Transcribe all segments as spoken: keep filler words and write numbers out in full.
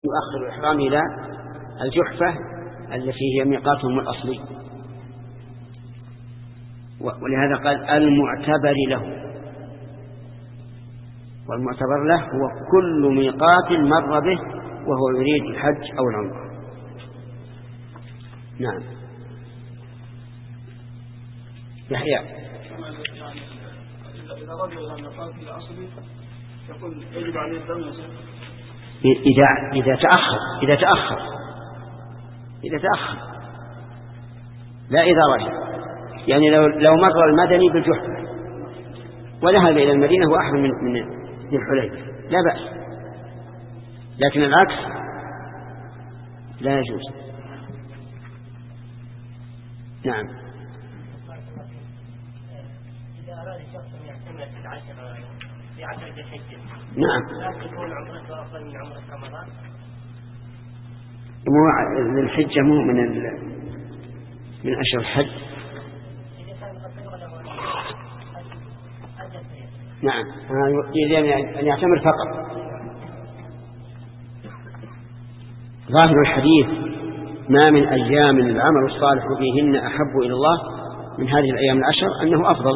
يؤخر الإحرام إلى الجحفة التي هي ميقاتهم الأصلي، ولهذا قال المعتبر له، والمعتبر له هو كل ميقات مر به وهو يريد الحج أو العمرة. نعم. يحيى إذا رجع إلى الميقات الأصلي يقول يجب عليه الدم إذا إذا تأخر إذا تأخر إذا تأخر لا إذا رجع، يعني لو لو مر المدني بالجحفة وذهب إلى المدينة وأحرم من من ذي الحليفة لا بأس، لكن العكس لا يجوز. نعم. إذا أراد الشخص أن يعتمر في العشر في عشرة الحجة نعم لا تكون عمرته أفضل من عمرة رمضان؟ مو الحجة مو من ال... من أشهر الحج. نعم يريد أن يعتمر فقط. ظاهر الحديث ما من أيام العمل الصالح فيهن أحب إلى الله من هذه الأيام العشر أنه أفضل،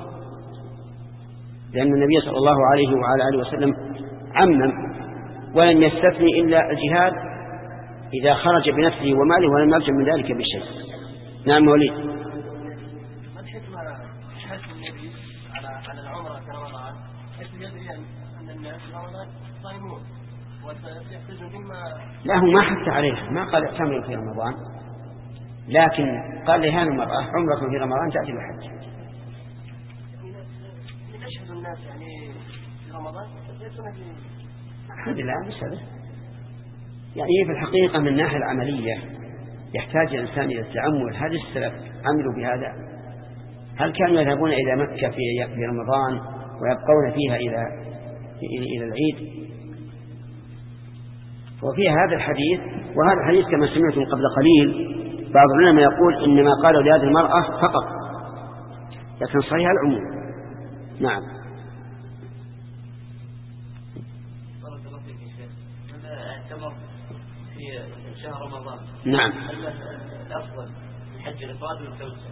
لأن النبي صلى الله عليه وعلى آله وسلم عمم ولم يستثني إلا الجهاد إذا خرج بنفسه وماله ولم يرجع من ذلك بشيء. نعم وليد. ما الحكمة حث النبي على على العمرة في رمضان حيث يدري أن الناس في رمضان صائمون وسيحتاجون مما لا هو ما حث عليه، ما قال اعتمروا في رمضان، لكن قال لهذه المرأة عمرة في رمضان تأتي بالحج. يشهد الناس يعني في رمضان يأتون في الحمد لله مش هذا، يعني في الحقيقة من الناحية العملية يحتاج الإنسان إلى التأمل. هل السلف عملوا بهذا؟ هل كانوا يذهبون إلى مكة في في رمضان ويبقون فيها إلى إلى العيد؟ وفي هذا الحديث، وهذا الحديث كما سمعتم قبل قليل بعض العلماء يقول إنما قالوا لهذه المرأة فقط، لكن صحيح العموم. نعم. في شهر رمضان نعم. الأفضل الحج الإفراد والتوسع؟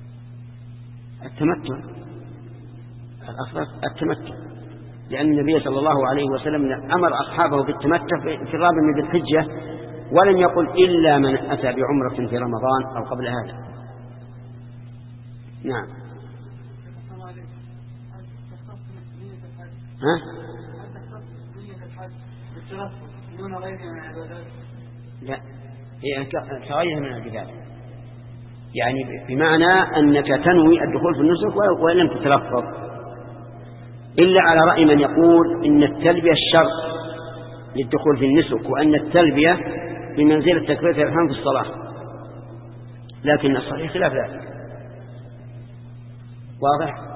التمتع الأفضل التمتع، لأن النبي صلى الله عليه وسلم أمر أصحابه بالتمتع في الرابع من ذي الحجة، ولم يقل إلا من أتى بعمرة في رمضان أو قبل هذا. نعم. ها؟ لا هي كغيرها من العبادات، يعني بمعنى أنك تنوي الدخول في النسك وإن لم تتلفظ، إلا على رأي من يقول إن التلبية الشرط للدخول في النسك، وأن التلبية بمنزلة تكبيرة الإحرام في الصلاة، لكن الصحيح خلاف ذلك. واضح؟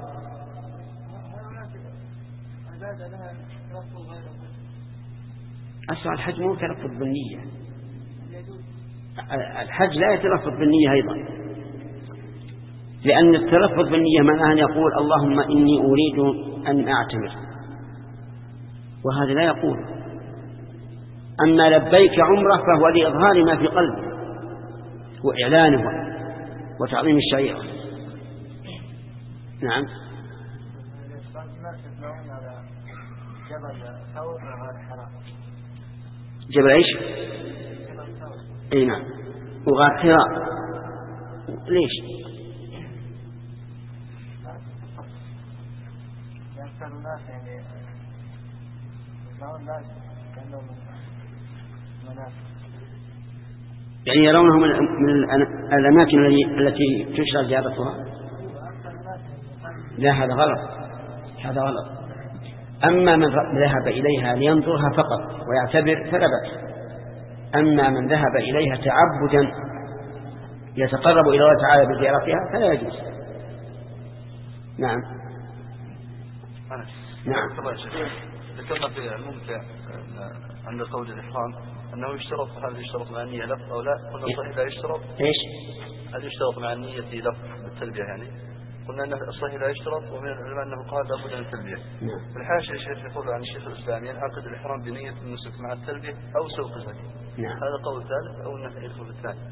أصلا الحج مو تلفظ بالنية، الحج لا يتلفظ بالنية أيضا، لأن التلفظ بالنية معناه أن يقول اللهم إني أريد أن أعتمر، وهذا لا يقول. أما لبيك عمره فهو لإظهار ما في قلبه وإعلانه وتعظيم الشريعة. نعم. جبل ايش؟ اي نعم. وغار حراء ليش؟ يعني يرونه من الأماكن التي تشرع زيارتها؟ لا هذا غلط، هذا غلط. أما من ذهب إليها لينظرها فقط ويعتبر فلا بأس، أما من ذهب إليها تعبدا يتقرب إلى الله تعالى بزيارتها فلا يجوز. نعم. نعم. ذكرنا في الممتع عند قول الإحرام أنه يشترط، هل يشترط مع النية لفظ أو لا؟ قلنا صحيح لا يشترط. إيش؟ هل يشترط مع النية لفظ بالتلبية يعني؟ قلنا أن الصحيح لا يشترط، ومن العلماء أنه قال لابد من التلبية. في الحاشية الشيخ يقول عن الشيخ الإسلامي ينعقد الإحرام بنية النسك مع التلبية أو سوق الهدي. نعم. هذا قول ثالث أو أنه يدخل في الثاني؟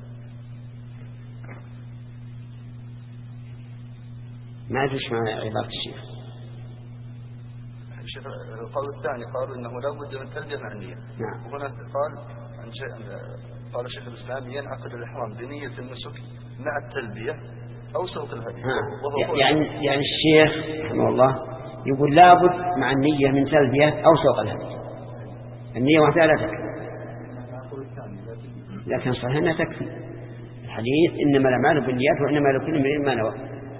ما أدري إيش معنى عبارة الشيخ. الشيخ القول الثاني قالوا إنه لابد من التلبية مع النية. نعم. وهنا قال عن شيء قال الشيخ الإسلامي ينعقد الإحرام بنية النسك مع التلبية أو سوق الهدي. يعني يعني الشيخ رحمه الله يقول لابد مع النية من تلبية أو سوق الهدي. النية وحدها لا تكفي، لكن صحيح أنها تكفي. الحديث إنما الأعمال بالنيات وإنما لكل امرئ ما نوى.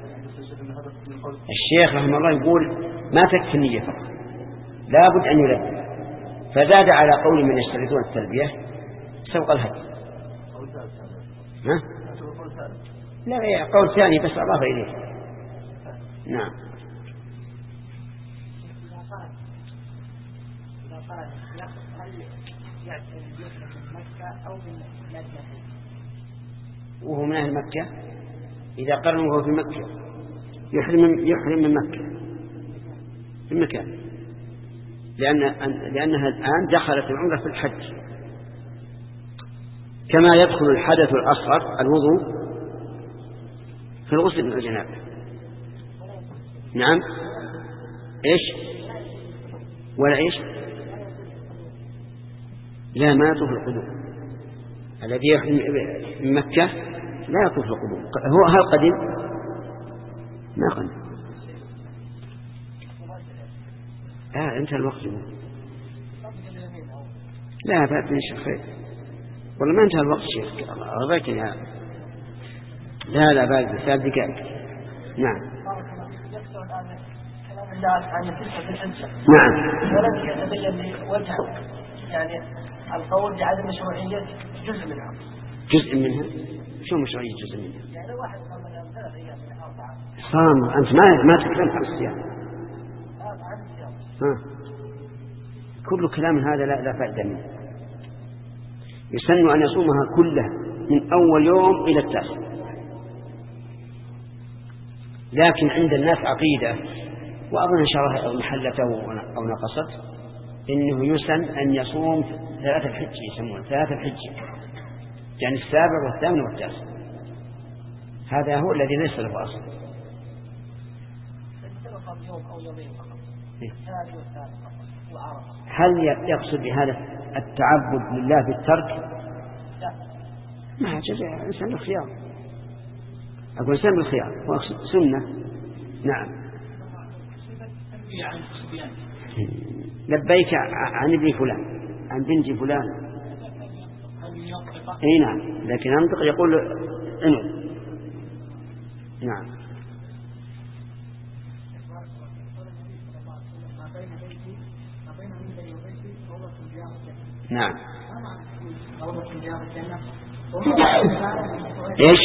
الشيخ رحمه الله يقول ما تكفي النية فقط، لابد أن يلبي، فزاد على قول من يشترطون التلبية سوق الهدي. ها؟ لا قول ثاني بس أضاف إليه. نعم. وهو من أهل مكة إذا قرن وهو في مكة يحرم يحرم من مكة في المكان، لأن لأنها الآن دخلت العمرة في الحج، كما يدخل الحدث الأصغر الوضوء في الغسل من الجنابة. نعم. إيش ولا إيش؟ لا، ما يطوف القدوم. الذي يحرم من مكة لا يطوف القدوم. هو هل قدم؟ ما قدم. آه انتهى الوقت. لا فاتني شيخ خير والله ما انتهى الوقت شيخ، رضيتني هذا. لا لا بعد ثلاث دقائق. نعم. نعم. ولم يتبين لي وجه يعني القول بعدم مشروعية جزء منها. جزء منها؟ شو مشروعية جزء منها؟ يعني واحد صام مثلا ثلاث أيام من أربعة. صام. أنت ما ما تكلمت عن الصيام. ها. كل كلام هذا لا لا فائدة منه. يسن أن يصومها كلها من أول يوم إلى التاسع، لكن عند الناس عقيدة، وأظن إن شاء الله محلته أو نقصت، إنه يسن أن يصوم ثلاثة الحج، يسمون ثلاثة الحج، يعني السابع والثامن والتاسع. هذا هو الذي ليس له أصل. هل يقصد بهذا التعبد لله بالترك؟ لا، ما جزاء إنسان بالخيار. أقول إنسان بالخيار وأقصد سنة. نعم. لبيك عن ابن فلان، عن بنت فلان. اي نعم، لكن ينطق يقول انو. نعم. نعم. ايش؟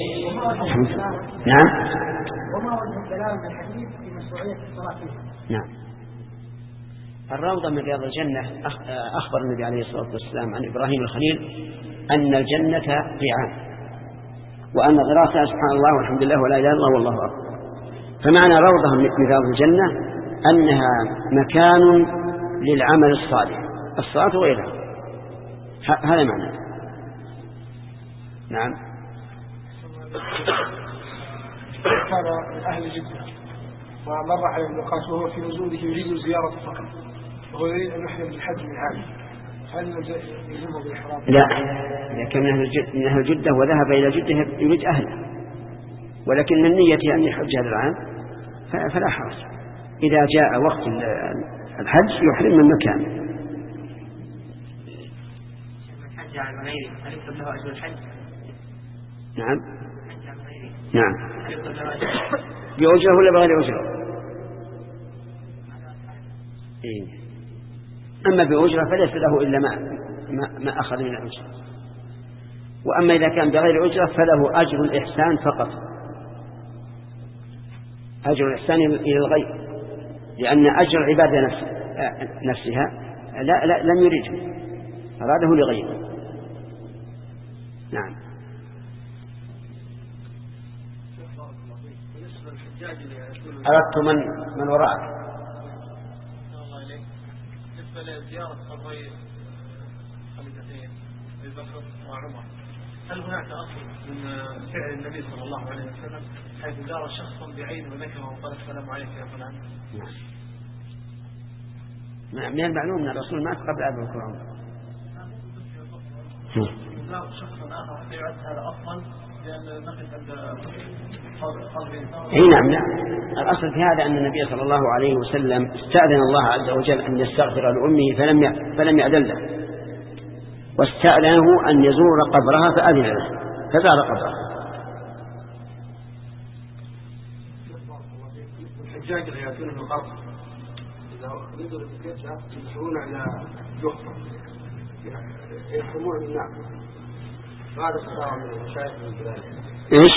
نعم. وما وجه الكلام في الحديث في مشروعية الصلاة فيها؟ نعم. الروضة من رياض الجنة أخبر النبي عليه الصلاة والسلام عن إبراهيم الخليل أن الجنة قيعان، وأن غراسها سبحان الله والحمد لله ولا إله إلا الله والله أكبر. فمعنى روضة من رياض الجنة أنها مكان للعمل الصالح، الصلاة وغيرها، هذا معنى. نعم. كان أهل جدة ومر على النقاش وهو في نزوله يريد زيارة فقط، وهو يريد أن يحرم بالحج من عام، هل يلزمه بالإحرام؟ لا، إذا كان من أهل جدة وذهب إلى جدة يريد أهله، ولكن من نيته أن يحج هذا العام فلا حرج. إذا جاء وقت الحج يحرم من مكانه. من حج عن غيره هل يكتب له أجر الحج؟ نعم. نعم. بأجره ولا بغير أجره؟ إيه. أما بأجره فليس له إلا ما ما, ما أخذ من الأجر، وأما إذا كان بغير أجره فله أجر الإحسان فقط، أجر الإحسان إلى الغير، لأن أجر العبادة نفسها لا لا لم يريده، أراده لغيره. نعم. أردت من من وراءك. الله إليك. بالنسبة لزيارة قبري خليفتين أبي بكر وعمر، هل هناك أصل من فعل النبي صلى الله عليه وسلم حيث زار شخصا بعينه وذكره وقال السلام عليك يا فلان؟ نعم. من المعلوم أن الرسول مات قبل أبي بكر وعمر. زار شخصا آخر حتى يعد هذا أصلا لأن نقف عند قلبه. أي نعم. لا الأصل في هذا أن النبي صلى الله عليه وسلم استأذن الله عز وجل أن يستغفر لأمه فلم فلم يأذن له، واستأذنه أن يزور قبرها فأذن له فزار قبرها. الحجاج اللي يأتون من القبر إذا أريدوا الاتكاء يدخلون على جحفة يحرمون النعم، هذا صار من المشايخ من بلاد إيش؟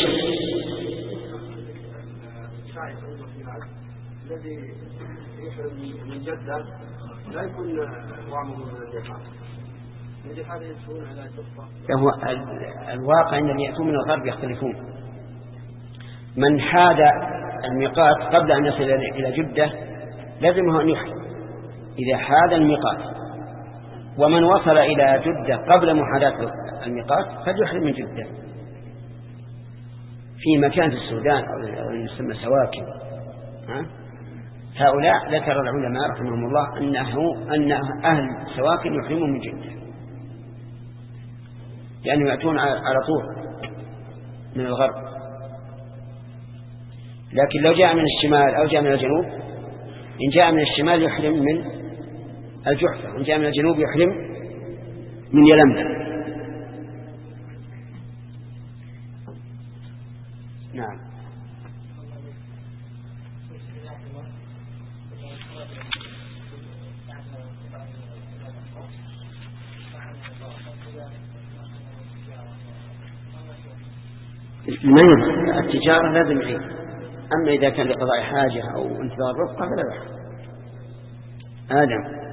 الشايخ الذي يحرم من جدة لا يكون وعمه من الجحفة، الذي هذا يدخلون على جحفة. هو الواقع أن يأتون من الغرب يختلفون. من حاد الميقات قبل أن يصل إلى جدة لازمه أن يحرم إذا حاد الميقات، ومن وصل إلى جدة قبل محاذاة الميقات فليحرم من جدة. في مكان في السودان أو يسمى سواكن، هؤلاء ذكر العلماء رحمهم الله أنه أن أهل سواكن يحرمون من جدة لأنهم يعني يأتون على طول من الغرب. لكن لو جاء من الشمال أو جاء من الجنوب، إن جاء من الشمال يحرم من الجحفة، وإن جاء من الجنوب يحرم من يلملم. نعم. المهم التجارة لازم عيد، أما إذا كان لقضاء حاجة أو انتظار رفقة فلا بأس. آدم.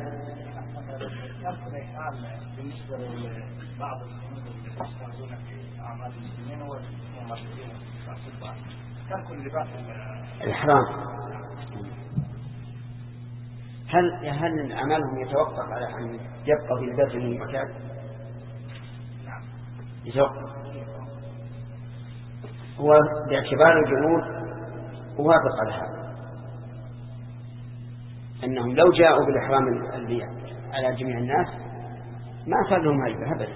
بالنسبة لبعض المسلمين اللي يشتغلون في أعمال المسلمين والممرضين والأطباء ترك اللباس الإحرام، هل هل عملهم يتوقف على أن يبقى في لباس المعتاد؟ نعم يتوقف. هو باعتبار الجمهور وافق على هذا، أنهم لو جاءوا بالإحرام على جميع الناس ما صار لهم هيبة أبدا،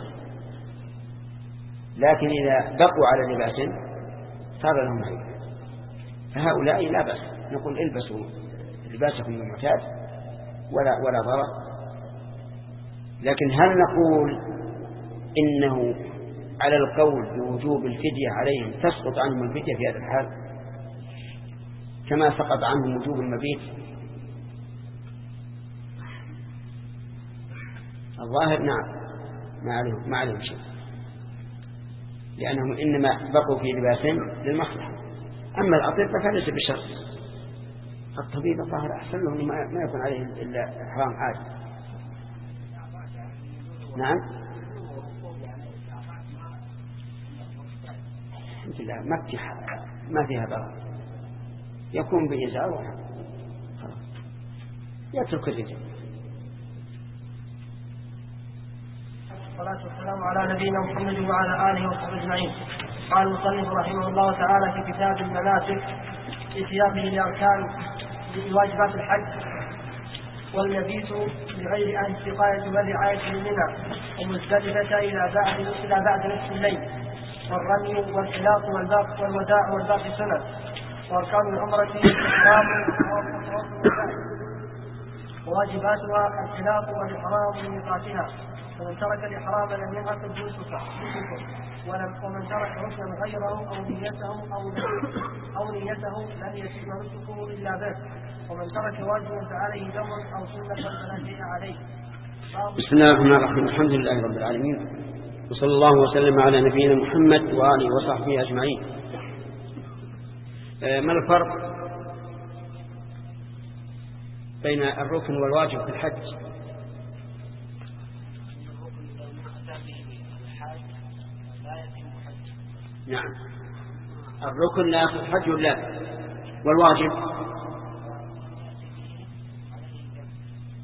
لكن إذا بقوا على لباس صار لهم هيبة. فهؤلاء لا بأس، نقول البسوا لباسكم المعتاد ولا ولا ضرر. لكن هل نقول إنه على القول بوجوب الفدية عليهم تسقط عنهم الفدية في هذا الحال كما سقط عنهم وجوب المبيت؟ الظاهر نعم ما عليهم ما عليهم شيء، لأنهم إنما بقوا في لباس للمصلحة. أما الأطباء فليس بشرط، الطبيب الظاهر أحسن له ما يكون عليه إلا إحرام عادي. نعم الحمد لله ما فيها ما فيها ضرر، يكون بإزار يترك الرجل. والصلاة والسلام على نبينا محمد وعلى آله وصحبه أجمعين. قال المصنف رحمه الله تعالى في كتاب المناسك في سياقه لأركان لواجبات الحج: والمبيت بغير أهل السقاية والرعاية منها ومزدلفة إلى بعد إلى بعد نصف الليل، والرمي والحلاق والباق والوداع والباق سنة، وأركان العمرة الإحرام وواجباتها الحلاق والإحرام من ميقاتها، ومن ترك الإحرام لم ينعقد نسكه، ومن ترك ركنا غيره أو نيته أو أو نيته لم يتم نسكه إلا به، ومن ترك واجبا فعليه دم أو سنة فلا شيء عليه. بسم الله الرحمن الرحيم، الحمد لله رب العالمين، وصلى الله وسلم على نبينا محمد وآله وصحبه أجمعين. ما الفرق بين الركن والواجب في الحج؟ نعم، الركن لا يصح الحج ولا والواجب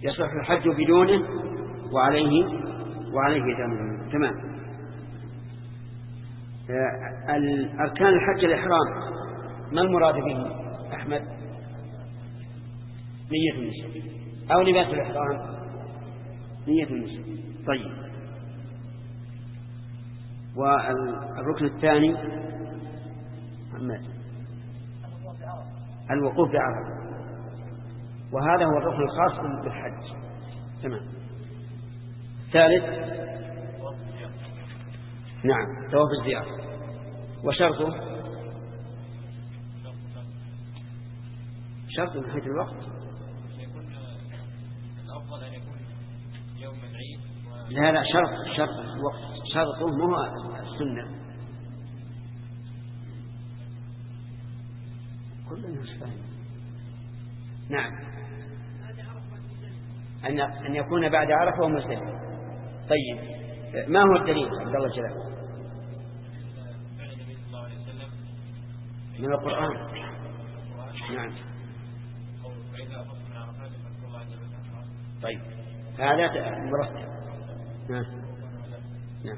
يصح الحج بدونه وعليه وعليه دم. تمام. الأركان الحج الإحرام ما المراد به أحمد؟ نية النسك أو لباس الإحرام؟ نية النسك. طيب. والركن الثاني محمد الوقوف بعرفة، وهذا هو الركن الخاص بالحج. تمام. ثالث نعم طواف الزيارة، وشرطه شرط من حيث الوقت يكون الأفضل أن يكون يوم العيد و... لا لا شرط شرط الوقت شرطه مو السنة. كل الناس فاهم. نعم أن أن يكون بعد عرفة ومزدلفة. طيب ما هو الدليل عبد الله جلال؟ فعل النبي صلى الله عليه وسلم من القرآن. نعم. فإذا أفضل من عرفات فاذكروا الله عز وجل. طيب هذا مرتب. نعم نعم.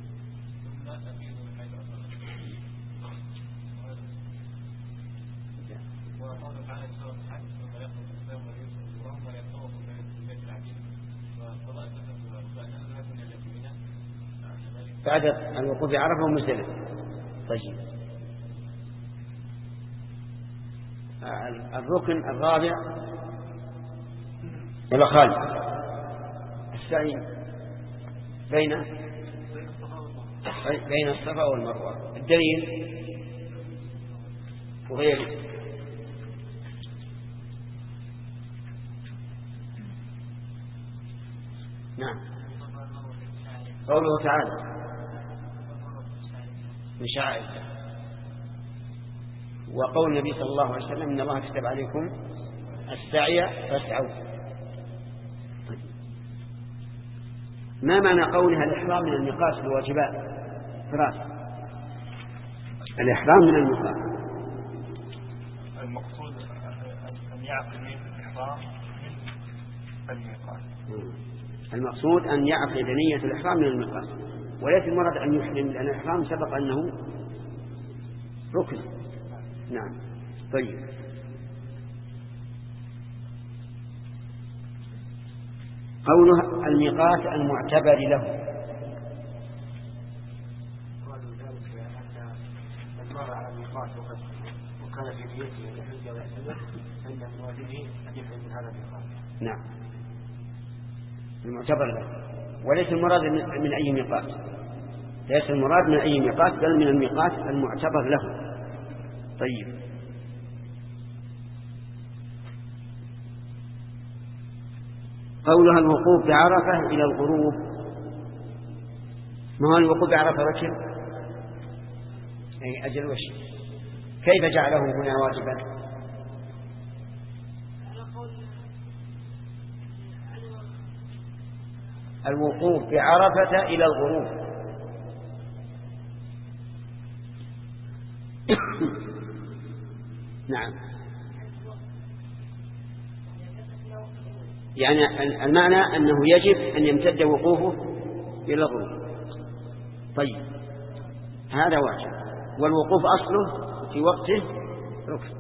وقال تعالى سورة الحج ثم يخرج الإسلام ويوسف الغرام ويطوف في البيت العتيق وقضاء بعد الوقوف بعرفة ومزدلفة. طيب الركن الرابع ولا خالد السعي بين بين الصفا والمروة. الدليل وغيره. نعم قوله تعالى من شعائر الله، وقول النبي صلى الله عليه وسلم إن الله كتب عليكم السعي فاسعوا. ما معنى قولها الإحرام من الميقات في الواجبات؟ ثلاث. الإحرام من الميقات المقصود أن يعقد الإحرام من الميقات. المقصود أن يعقد نية الإحرام من الميقات، وليس المراد أن يحرم، لأن الإحرام سبق أنه ركن. نعم. طيب قوله الميقات المعتبر له. قالوا ذلك أن من مر على الميقات وكان في نيته أن يحج ويعتمر فإن من واجبه أن يحرم من هذا الميقات. نعم المعتبر له، وليس المراد من أي ميقات، ليس المراد من أي ميقات بل من الميقات المعتبر له. طيب قولها الوقوف بعرفة إلى الغروب. ما هو الوقوف بعرفة وجه أي أجل وجه، كيف جعله هنا واجبا؟ الوقوف بعرفة إلى الغروب. نعم يعني المعنى أنه يجب أن يمتد وقوفه إلى الغروب. طيب هذا واجب، والوقوف أصله في وقته ركن.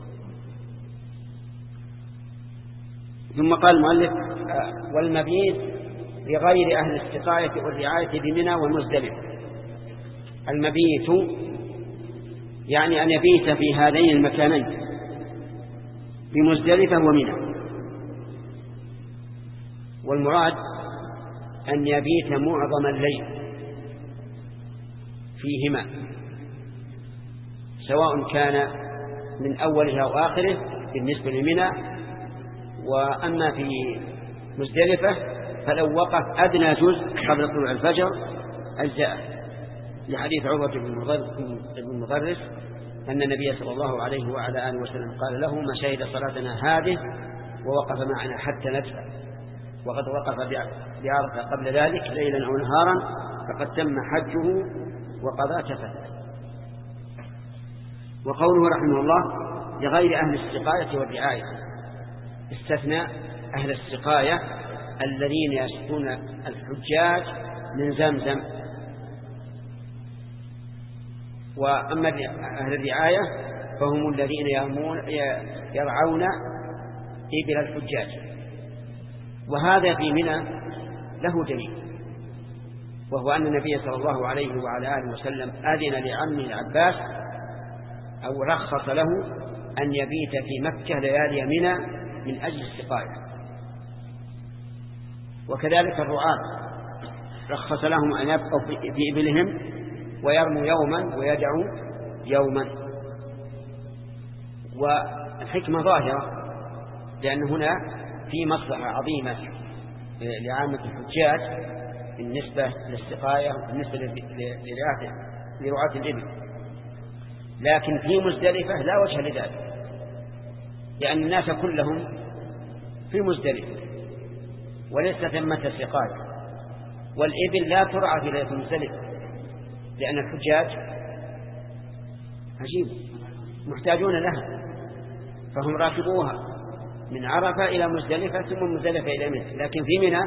ثم قال المؤلف والمبيت لغير أهل السقاية والرعاية بمنى والمزدلفة. المبيت يعني أن يبيت في هذين المكانين بمزدلفة ومنى، والمراد أن يبيت معظم الليل فيهما، سواء كان من أولها أو آخره بالنسبة لمنى. وأما في مزدلفة فلو وقف أدنى جزء قبل طلوع الفجر أجزاء، لحديث عروة بن مضرس أن النبي صلى الله عليه وعلى آله وسلم قال له ما شهد صلاتنا هذه ووقف معنا حتى ندفع، وقد وقف بعرفة قبل ذلك ليلا أو نهارا فقد تم حجه وقضى تفته. وقوله رحمه الله لغير أهل السقاية والرعاية، استثنى أهل السقاية الذين يسقون الحجاج من زمزم. وأما أهل الرعاية فهم الذين يرعون إبل الحجاج. وهذا في منى له دليل، وهو أن النبي صلى الله عليه وعلى آله وسلم أذن لعمه العباس أو رخص له أن يبيت في مكة ليالي منى من أجل السقاية. وكذلك الرعاة رخص لهم أن يبقوا في إبلهم ويرموا يوما ويدعوا يوما. والحكمة ظاهرة، لأن هنا في مصلحة عظيمة لعامة الحجاج بالنسبة للسقاية وبالنسبة لرعاة الإبل. لكن في مزدلفة لا وجه لذلك، لأن الناس كلهم في مزدلفة وليس ثمة سقاية، والإبل لا ترعى في ليلة مزدلفة، لأن الحجاج عجيب محتاجون لها، فهم راكبوها من عرفة إلى مزدلفة ثم مزدلفة إلى منى. لكن في منى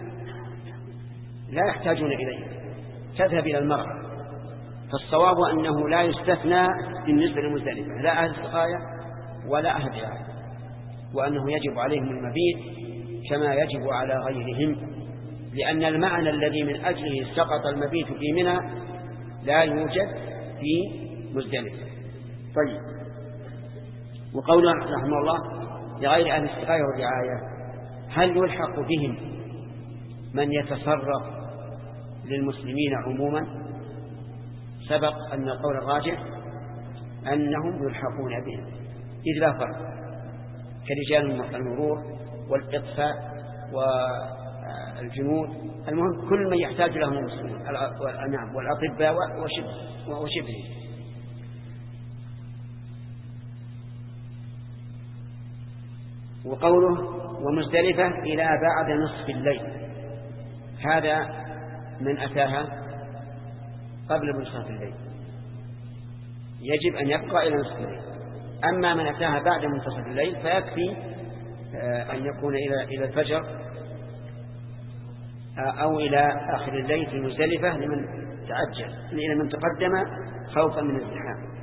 لا يحتاجون إليه، تذهب إلى المرعى. فالصواب أنه لا يستثنى بالنسبة لمزدلفة لا أهل السقاية ولا أهل الرعاية، وأنه يجب عليهم المبيت كما يجب على غيرهم، لأن المعنى الذي من أجله سقط المبيت في منى لا يوجد في مزدلفة. طيب، وقوله رحمه الله لغير أهل السقاية والرعاية، هل يلحق بهم من يتصرف للمسلمين عموما؟ سبق أن القول الراجح أنهم يلحقون بهم، إذ لا فرق، كرجال المرور والإطفاء والجنود، المهم كل من يحتاج لهم المسلمون والأطباء وشبه. وقوله ومزدلفة إلى بعد نصف الليل، هذا من أتاها قبل منتصف الليل يجب أن يبقى إلى نصف الليل. أما من أتاها بعد منتصف الليل فيكفي أن يكون إلى إلى الفجر أو إلى آخر الليل في مزدلفة لمن تعجل، إلى من تقدم خوفا من الزحام.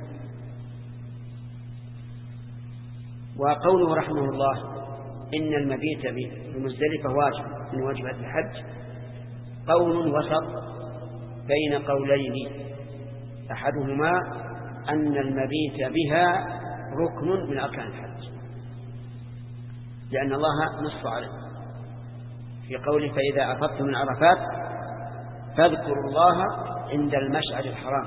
وقوله رحمه الله إن المبيت بمزدلفة واجب من واجبات الحج، قول وسط بين قولين، أحدهما أن المبيت بها ركن من أركان الحج، لأن الله نص عليه في قوله فإذا أفضتم من عرفات فاذكروا الله عند المشعر الحرام،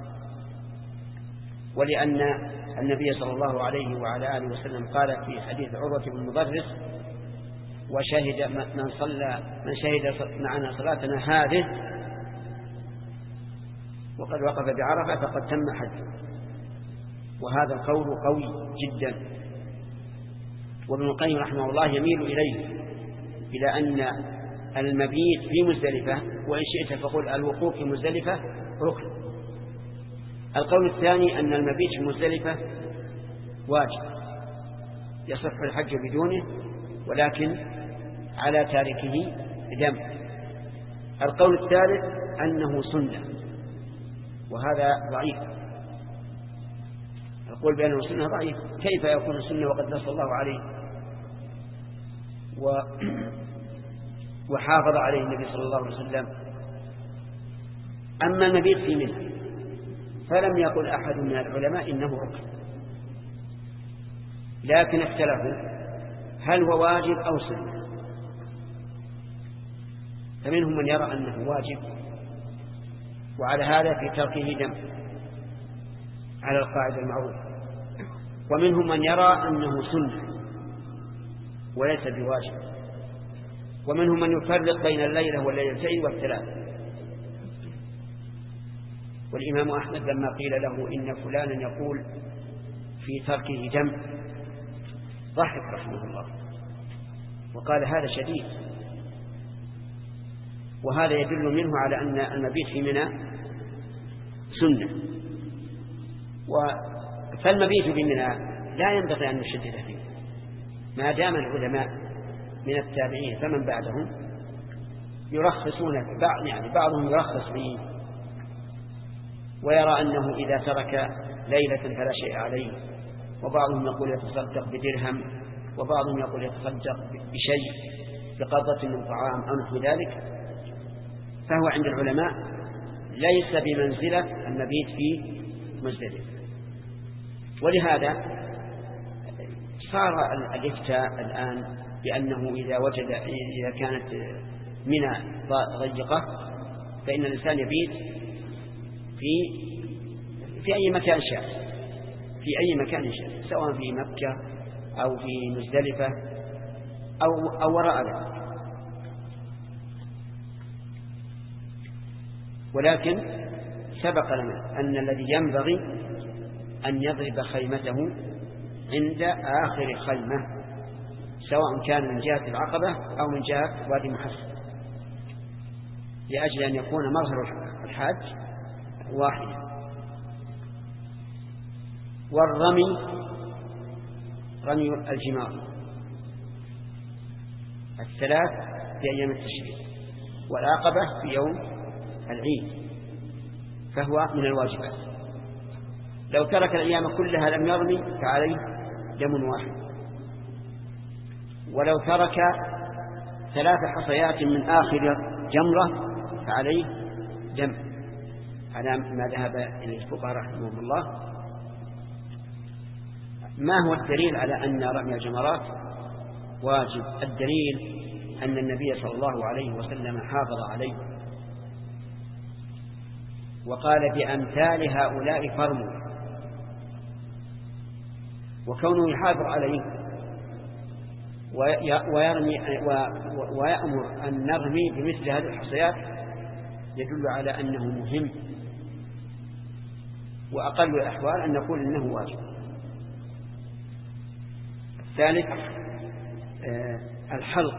ولأن النبي صلى الله عليه وعلى آله وسلم قال في حديث عروة بن مضرس وشهد من صلى من شهد معنا صلاتنا هذه وقد وقف بعرفة فقد تم حجه. وهذا القول قوي جدا، وابن القيم رحمه الله يميل إليه إلى أن المبيت في مزدلفة، وإن شئت فقل الوقوف في مزدلفة ركن. القول الثاني أن المبيت في مزدلفة واجب يصح الحج بدونه، ولكن على تاركه دم. القول الثالث أنه سنة، وهذا ضعيف. القول بأنه سنة ضعيف، كيف يكون سنة وقد نص الله عليه و... وحافظ عليه النبي صلى الله عليه وسلم. أما المبيت في منى فلم يقل أحد من العلماء إنه ركن، لكن اختلفوا هل هو واجب أو سنة، فمنهم من يرى أنه واجب، وعلى هذا في تركه دم على القاعدة المعروفة، ومنهم من يرى أنه سنة وليس بواجب، ومنهم من يفرق بين الليلة والليلتين والثلاث. والإمام أحمد لما قيل له إن فلانا يقول في تركه دم ضحك رحمه الله وقال هذا شديد، وهذا يدل منه على أن المبيت في منى سنة. فالمبيت في منى لا ينبغي أن نشدد فيه ما دام العلماء من التابعين فمن بعدهم يرخصون بعض، يعني بعضهم يرخص به ويرى أنه إذا ترك ليلة فلا شيء عليه، وبعضهم يقول يتصدق بدرهم، وبعضهم يقول يتصدق بشيء بقبضة من طعام أو نحو ذلك. فهو عند العلماء ليس بمنزلة المبيت في مزدلفة. ولهذا صار الإفتاء الآن بأنه إذا وجد إذا كانت منى ضيقة فإن الإنسان يبيت في في أي مكان شاء، في أي مكان شاء، سواء في مكة أو في مزدلفة أو أو وراء ذلك. ولكن سبق لنا أن الذي ينبغي أن يضرب خيمته عند آخر خيمة، سواء كان من جهة العقبة أو من جهة وادي محسن، لأجل أن يكون مظهر الحاج واحدا. والرمي رمي الجمار الثلاث في أيام التشريق، والعقبة في يوم العيد، فهو من الواجبات. لو ترك الأيام كلها لم يرمي فعليه دم واحد، ولو ترك ثلاث حصيات من آخر جمرة فعليه دم، على ما ذهب إليه الفقهاء رحمهم الله. ما هو الدليل على أن رمي الجمرات واجب؟ الدليل أن النبي صلى الله عليه وسلم حافظ عليه وقال بأمثال هؤلاء فرموا، وكونه يحافظ عليه ويرمي ويأمر أن نرمي بمثل هذه الحصيات يدل على أنه مهم، وأقل الأحوال أن نقول إنه واجب. الثالث الحلق.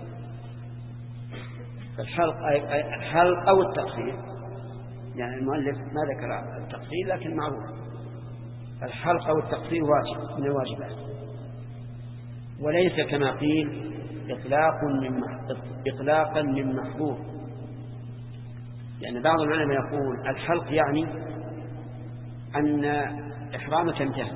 الحلق الحلق أو التقصير، يعني المؤلف ما ذكر التقصير لكن معروف الحلق أو التقصير واجب من الواجبات، وليس كما قيل إطلاق من إطلاقا من محظور. يعني بعض العلماء يقول الحلق يعني أن إحرامك انتهى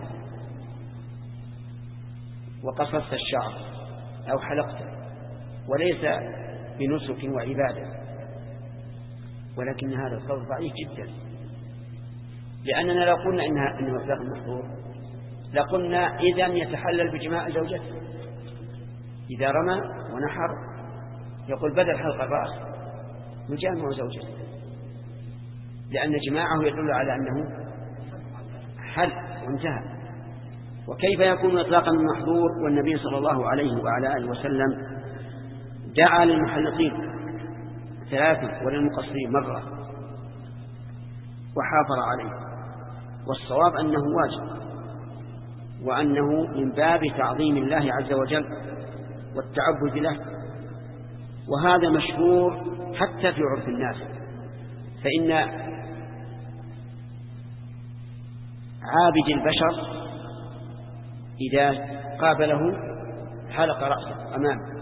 وقصصت الشعر أو حلقته، وليس بنسك وعبادة. ولكن هذا القول ضعيف جدا، لأننا لو قلنا إنها إنه إطلاق محظور لقلنا إذا يتحلل بجماع زوجته، إذا رمى ونحر يقول بدل حلق الرأس يجامع زوجته، لأن جماعه يدل على أنه حل وانتهى. وكيف يكون إطلاقا من محظور والنبي صلى الله عليه وعلى آله وسلم دعا للمحلقين ثلاثة وللمقصرين مرة وحافظ عليه؟ والصواب أنه واجب، وأنه من باب تعظيم الله عز وجل والتعبد له، وهذا مشهور حتى في عرف الناس. فإن عابد البشر إذا قابله حلق رأسه أمامه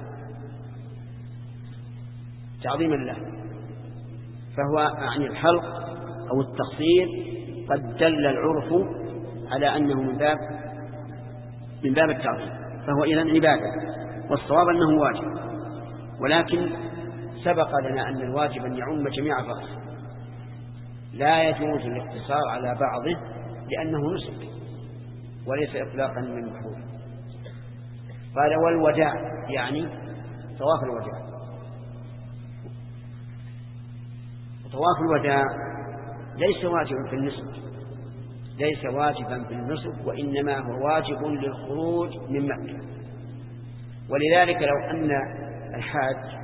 تعظيما له، فهو عن الحلق أو التقصير قد دل العرف على أنه من باب من باب التعظيم، فهو إذن عبادة، والصواب أنه واجب. ولكن سبق لنا أن الواجب أن يعم جميع الرأس، لا يجوز الاقتصار على بعضه لأنه نسك وليس إطلاقا من محظور. قال والوداع يعني طواف الوداع. طواف الوداع ليس واجبا في النسك، ليس واجبا في النسك، وإنما هو واجب للخروج من مكة. ولذلك لو أن الحاج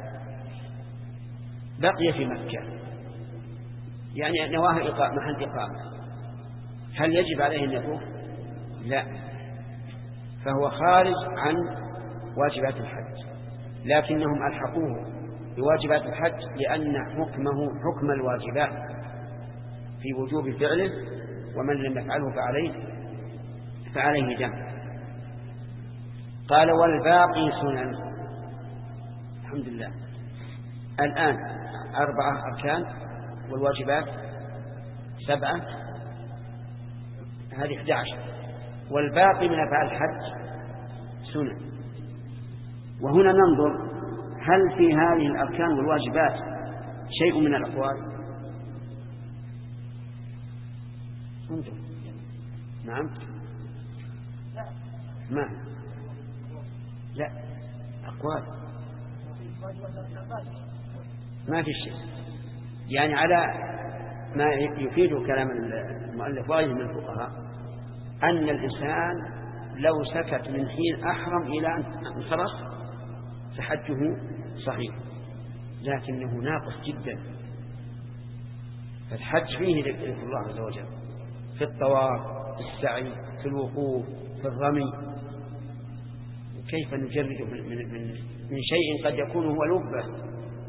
بقي في مكة يعني نواه محل إقامة، هل يجب عليه أن يطوف؟ لا، فهو خارج عن واجبات الحج، لكنهم ألحقوه بواجبات الحج لأن حكمه حكم الواجبات في وجوب فعله، ومن لم يفعله فعليه فعليه دم. قال والباقي سنن. الحمد لله. الآن أربعة أركان والواجبات سبعة، هذه إحدى عشر، والباقي من أفعال الحج سنة. وهنا ننظر هل في هذه الأركان والواجبات شيء من الأقوال؟ انظر. نعم ما لا أقوال ما في شيء، يعني على ما يفيد كلام المؤلف وغيره من الفقهاء أن الإنسان لو سكت من حين أحرم إلى أن صرف فحجه صحيح، لكنه ناقص جدا. فالحج فيه ذكر الله عز وجل في الطواف، في السعي، في الوقوف، في الرمي. كيف نجرد من, من, من شيء قد يكون هو لبه؟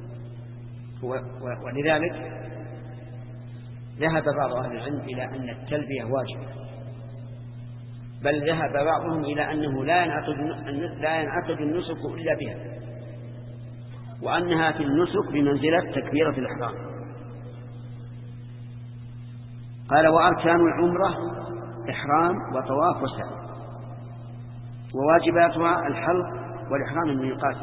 ولذلك ذهب بعض أهل العلم إلى أن التلبية واجبة، بل ذهب بعضهم إلى أنه لا ينعقد لا ينعقد النسك إلا بها، وأنها في النسك بمنزلة تكبيرة الإحرام. قال وأركان العمرة إحرام وطواف وسعي، وواجباتها الحلق والإحرام من الميقات.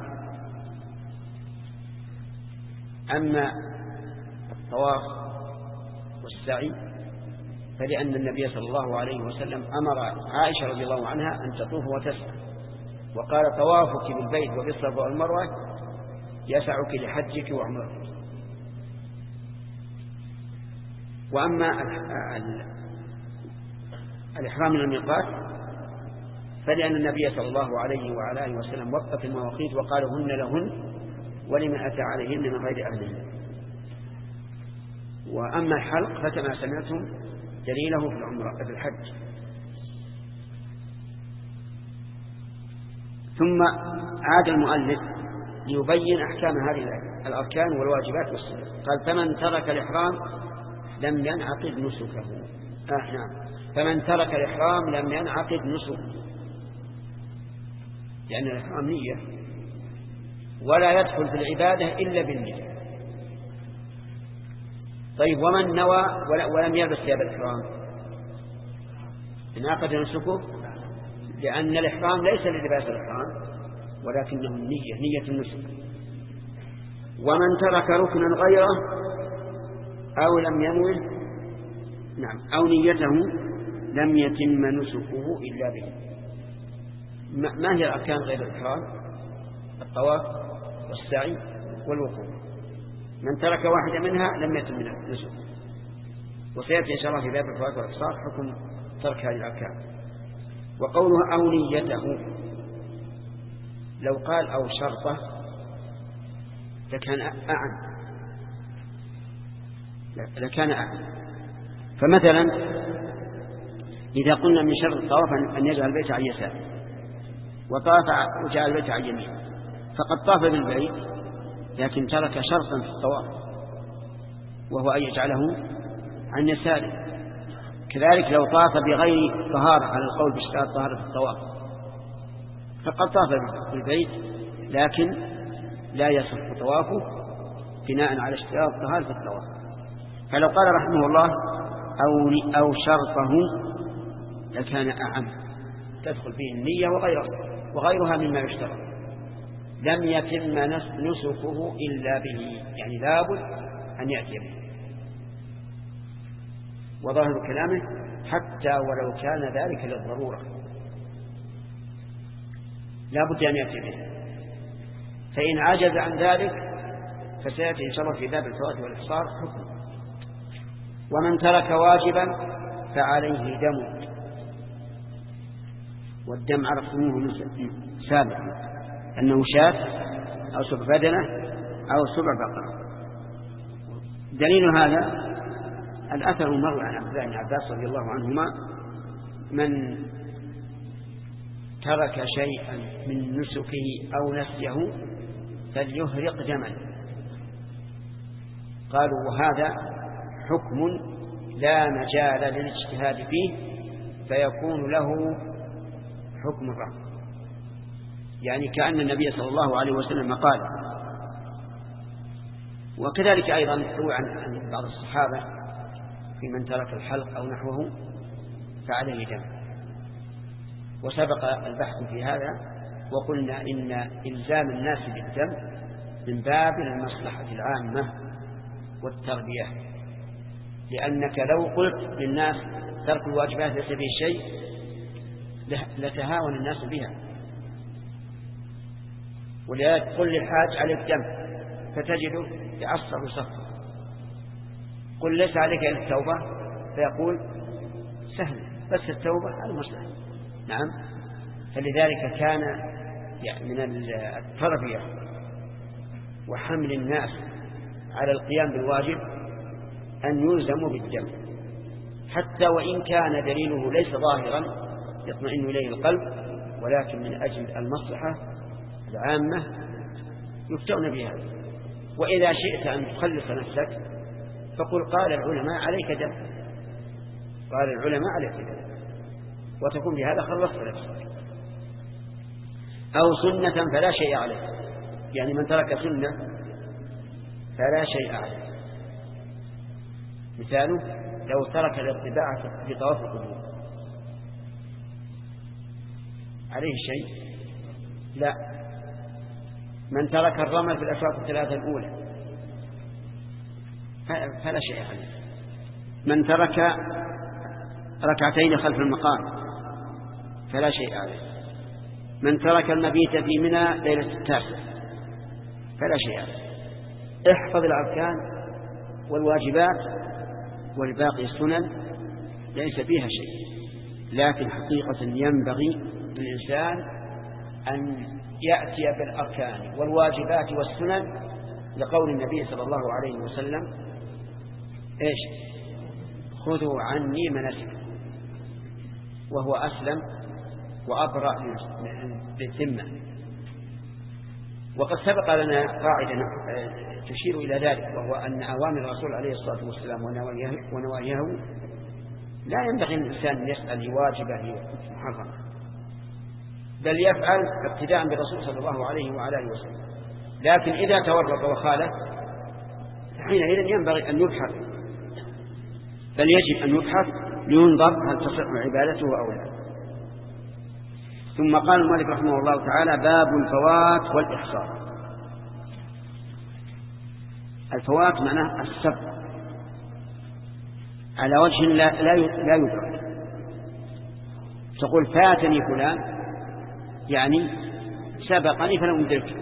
أما الطواف والسعي فلأن النبي صلى الله عليه وسلم أمر عائشة رضي الله عنها أن تطوف وتسعى، وقال طوافك بالبيت وبالصفا والمروة يسعك لحجك وعمرتك. وأما الإحرام من الميقات فلأن النبي صلى الله عليه وعلى آله وسلم وقف المواقيت وقال هن لهن ولمن أتى عليهن من غير أهلهن. وأما الحلق فكما سمعتم دليله في العمرة في الحج. ثم عاد المؤلف ليبين أحكام هذه الأركان والواجبات والسنن. قال فمن ترك الإحرام لم ينعقد نسكه. آه نعم، فمن ترك الإحرام لم ينعقد نسكه، لأن الإحرام نية، ولا يدخل في العبادة إلا بالنية. طيب ومن نوى ولم يلبس ثياب الإحرام انعقد نسكه؟ لأن الإحرام ليس للباس الإحرام ولكنه النية، نية النسك. ومن ترك ركنا غيره أو لم ينوي نعم أو نيته لم يتم نسكه إلا به. ما هي الأركان غير الإحرام؟ الطواف والسعي والوقوف. من ترك واحدة منها لم يتم نسكه. وسيأتي إن شاء الله في باب الفوائد والإحصار حكم ترك هذه الأركان. وقوله أو نيته لو قال أو شرطه لكان أعم لكان أعم. فمثلا إذا قلنا من شرط الطواف أن يجعل البيت عن يسار وطاف وجعل البيت عن يمين، فقد طاف بالبيت لكن ترك شرطا في الطواف وهو أن يجعله عن يساره. كذلك لو طاف بغير طهارة على القول باشتراط طهارة في الطواف فقد طاف بالبيت لكن لا يصح طوافه بناء على اشتراط طهارة في الطواف. فلو قال رحمه الله أو, أو شرطه لكان أعم، تدخل فيه النية وغيرها وغيرها مما يشترط. لم يتم نسكه إلا به، يعني لابد أن يأتي به. وظاهر كلامه حتى ولو كان ذلك للضرورة لابد أن يأتي به. فإن عجز عن ذلك فسيأتي إن شاء الله في باب الفوائد والإحصار حكم. ومن ترك واجبا فعليه دم، والدم عرفتموه سابقا أنه شاة أو سبع بدنة أو سبع بقرة. دليل هذا الأثر المروي عن عبد الله بن عباس رضي الله عنهما من ترك شيئا من نسكه أو نسيه فليهرق دما. قالوا وهذا حكم لا مجال للاجتهاد فيه فيكون له حكم الرفع. يعني كأن النبي صلى الله عليه وسلم قال وكذلك أيضا روى عن بعض الصحابة في من ترك الحلق أو نحوه فعليه دم. وسبق البحث في هذا وقلنا إن إلزام الناس بالدم من باب المصلحة العامة والتربية، لأنك لو قلت للناس ترك الواجبات ليس به شيء لتهاون الناس بها. ولذلك قل للحاج عليك دم فتجده يعصر ويصفر، قل ليس عليك إلا التوبة فيقول سهل بس التوبة على المصلحة. نعم. فلذلك كان يعني من التربية وحمل الناس على القيام بالواجب أن يلزموا بالدم، حتى وإن كان دليله ليس ظاهرا يطمئن إليه القلب، ولكن من أجل المصلحة العامة يفتون بها. وإذا شئت أن تخلص نفسك فقل قال العلماء عليك دم، قال العلماء عليك دم، وتكون بهذا خلصت نفسك. أو سنة فلا شيء عليه، يعني من ترك سنة فلا شيء عليه. مثاله لو ترك الاتباع في طواف القدوم عليه شيء؟ لا. من ترك الرمل في الأشواط الثلاثة الأولى فلا شيء عليه. من ترك ركعتين خلف المقام فلا شيء عليه. من ترك المبيت في منى ليلة التاسع فلا شيء عليه. احفظ الأركان والواجبات والباقي السنن ليس فيها شيء، لكن حقيقة ينبغي للإنسان أن يأتي بالأركان والواجبات والسنن لقول النبي صلى الله عليه وسلم إيش؟ خذوا عني مناسككم، وهو أسلم وأبرأ للذمة. وقد سبق لنا قاعدة تشير إلى ذلك، وهو أن أوامر الرسول عليه الصلاة والسلام ونواهيه لا ينبغي الإنسان أن يسأل واجبه محرمة، بل يفعل ابتداء بالرسول صلى الله عليه وعلى اله وسلم. لكن إذا تورط وخالف حينئذ ينبغي أن يبحث، بل يجب أن يبحث لينظر هل تصح عبادته أو لا. ثم قال المؤلف رحمه الله تعالى: باب الفوات والإحصار. الفوات معناه السبق على وجه لا لا لا يدرك. تقول فاتني فلان يعني سبقني فلم أدركه،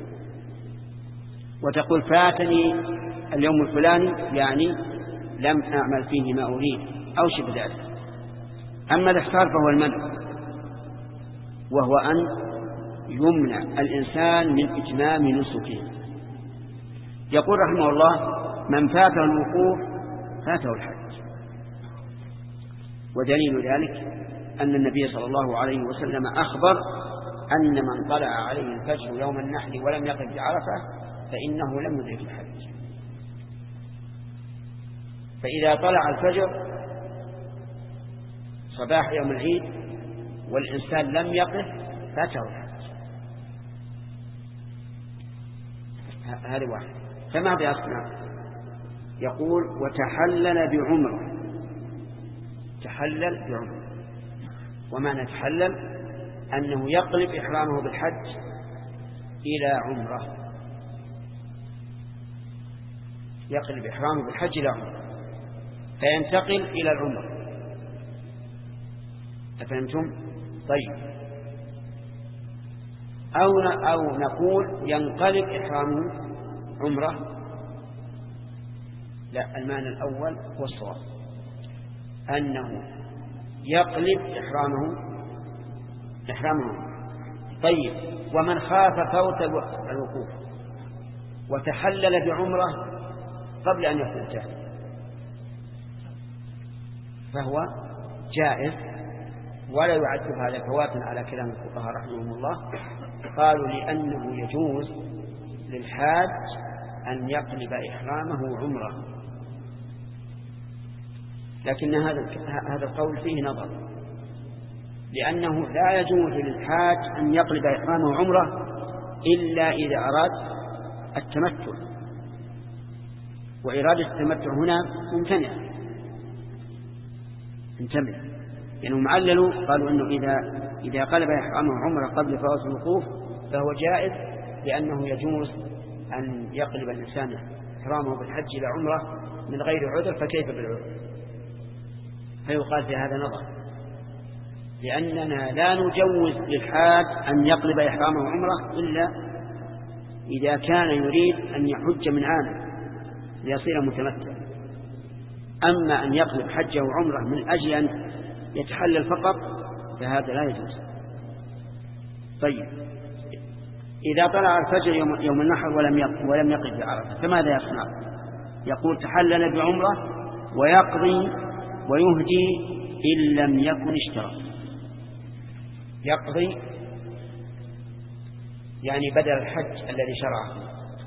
وتقول فاتني اليوم الفلاني يعني لم أعمل فيه ما أريد أو شبه ذلك. أما الإحصار فهو المنع، وهو أن يمنع الإنسان من إتمام نسكه. يقول رحمه الله: من فاته الوقوف فاته الحج. ودليل ذلك أن النبي صلى الله عليه وسلم أخبر أن من طلع عليه الفجر يوم النحر ولم يقف بعرفة فإنه لم يدرك الحج. فإذا طلع الفجر صباح يوم العيد والإنسان لم يقف فاته الحج. هذا واحد. فما بأصنع؟ يقول: وتحلل بعمره. تحلل بعمره. وما نتحلل أنه يقلب إحرامه بالحج إلى عمره، يقلب إحرامه بالحج إلى عمره فينتقل إلى العمره. أفهمتم؟ طيب. أو أو نقول ينقلب إحرامه عمره. لا، المعنى الأول هو الصواب، أنه يقلب إحرامه إحرامه. طيب. ومن خاف فوت الوقوف وتحلل بعمره قبل أن يفوته فهو جائز ولا يعد هذا فواتا على كلام الفقهاء رحمهم الله. قالوا لأنه يجوز للحاج أن يقلب إحرامه عمره، لكن هذا هذا القول فيه نظر، لأنه لا يجوز للحاج أن يقلب إحرامه عمره إلا إذا أراد التمتع، وإرادة التمتع هنا ممتنعة انتبه، يعني معللوا قالوا أنه إذا إذا قلب إحرامه عمره قبل فوات الوقوف فهو جائز، لأنه يجوز أن يقلب الإنسان إحرامه بالحج إلى عمره من غير عذر، فكيف بالعذر؟ فيقال في هذا نظر، لأننا لا نجوز للحاج أن يقلب إحرامه عمره إلا إذا كان يريد أن يحج من عام ليصير متمتع. أما أن يقلب حجه وعمره من أجل أن يتحلل فقط فهذا لا يجوز. طيب إذا طلع الفجر يوم, يوم النحر ولم يقف ولم يقف بعرفة فماذا يصنع؟ يقول تحلل بعمره ويقضي ويهدي إن لم يكن اشترى. يقضي يعني بدل الحج الذي شرعه،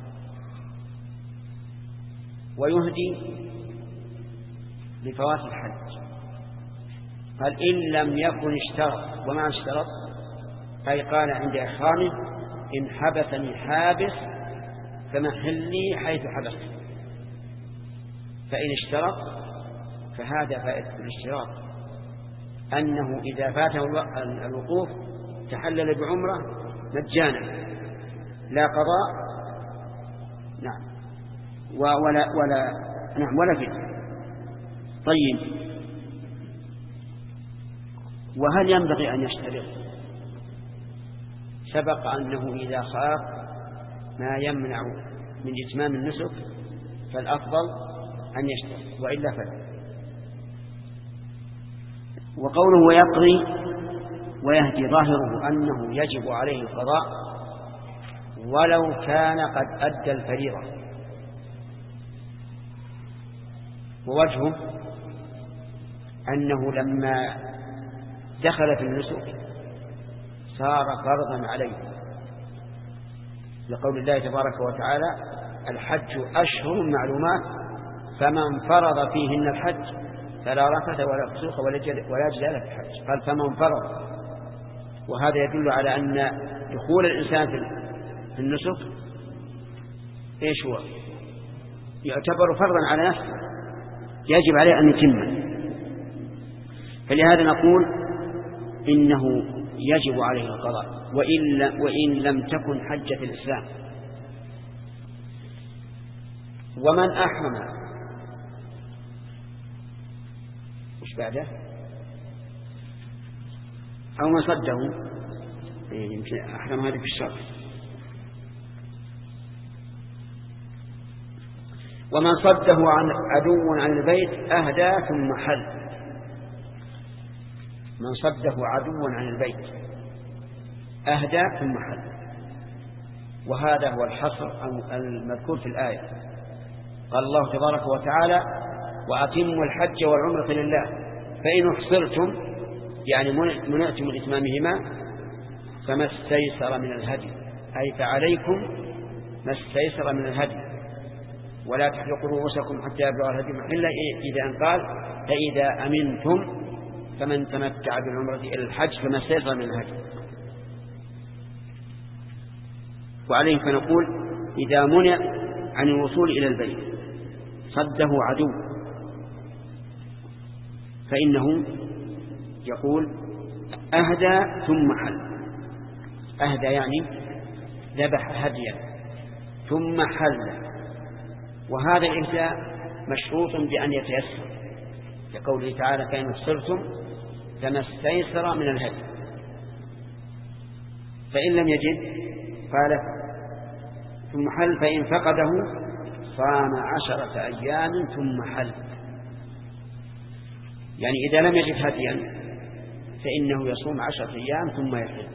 ويهدي لفوات الحج. قال إن لم يكن اشترط. وما اشترط؟ أي قال عند إحرامه إن حبسني حابس فمحلي حيث حبس. فإن اشترط فهذا فائدة الاشتراط، أنه إذا فاته الوقوف تحلل بعمره مجانا لا قضاء نعم ولا ولا نعم ولا فدية. طيب وهل ينبغي أن يشترط؟ سبق أنه إذا خاف ما يمنع من إتمام النسك فالأفضل أن يشترط، وإلا فلا. وقوله ويقضي ويهدي ظاهره أنه يجب عليه القضاء ولو كان قد أدى الفريضة. ووجهه أنه لما دخل في النسك صار فرضا عليه، لقول الله تبارك وتعالى الحج أشهر معلومات فمن فرض فيهن الحج فلا رفث ولا فسوق ولا جدال في الحج. قال فمن فرض، وهذا يدل على أن دخول الإنسان في النسك إيش هو؟ يعتبر فرضا على نفسه يجب عليه أن يتم. فلهذا نقول إنه يجب عليه القضاء وإن, وإن لم تكن حجة الإسلام. ومن أحرم وش بعده أو ما صده يمكن أحرم هذه في الشرع. ومن صده عن عدو عن البيت أهدى ثم حل. من صده عدو عن البيت أهدى ثم حل، وهذا هو الحصر المذكور في الآية. قال الله تبارك وتعالى وأتموا الحج والعمرة لله فإن احصرتم يعني منعتم من إتمامهما فما استيسر من الهدي، أي فعليكم ما استيسر من الهدي ولا تحلقوا رؤوسكم حتى يبلغ الهدي محله. إذا أن قال فإذا أمنتم فمن تمتع بالعمرة إلى الحج فما استيسر من الهدي. وعليه فنقول إذا منع عن الوصول إلى البيت صده عدو فإنه يقول أهدى ثم حل. أهدى يعني ذبح هديا ثم حل، وهذا الإهداء مشروط بأن يتيسر، لقوله تعالى فإن احصرتم فما استيسر من الهدي. فإن لم يجد قال ثم حل، فإن فقده صام عشرة أيام ثم حل. يعني إذا لم يجد هديا فإنه يصوم عشرة أيام ثم يحل.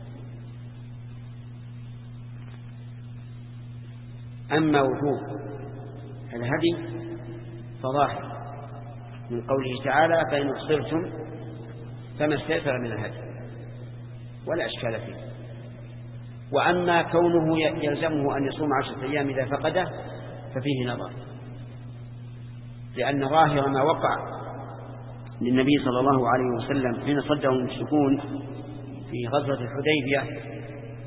أما وجوب الهدي فظاهر من قوله تعالى فإن احصرتم فما استيسر من الهدي ولا أشكال فيه. وأما كونه يلزمه أن يصوم عشرة أيام إذا فقده ففيه نظر، لأن ظاهر ما وقع للنبي صلى الله عليه وسلم حين صده المشركون في غزوة الحديبية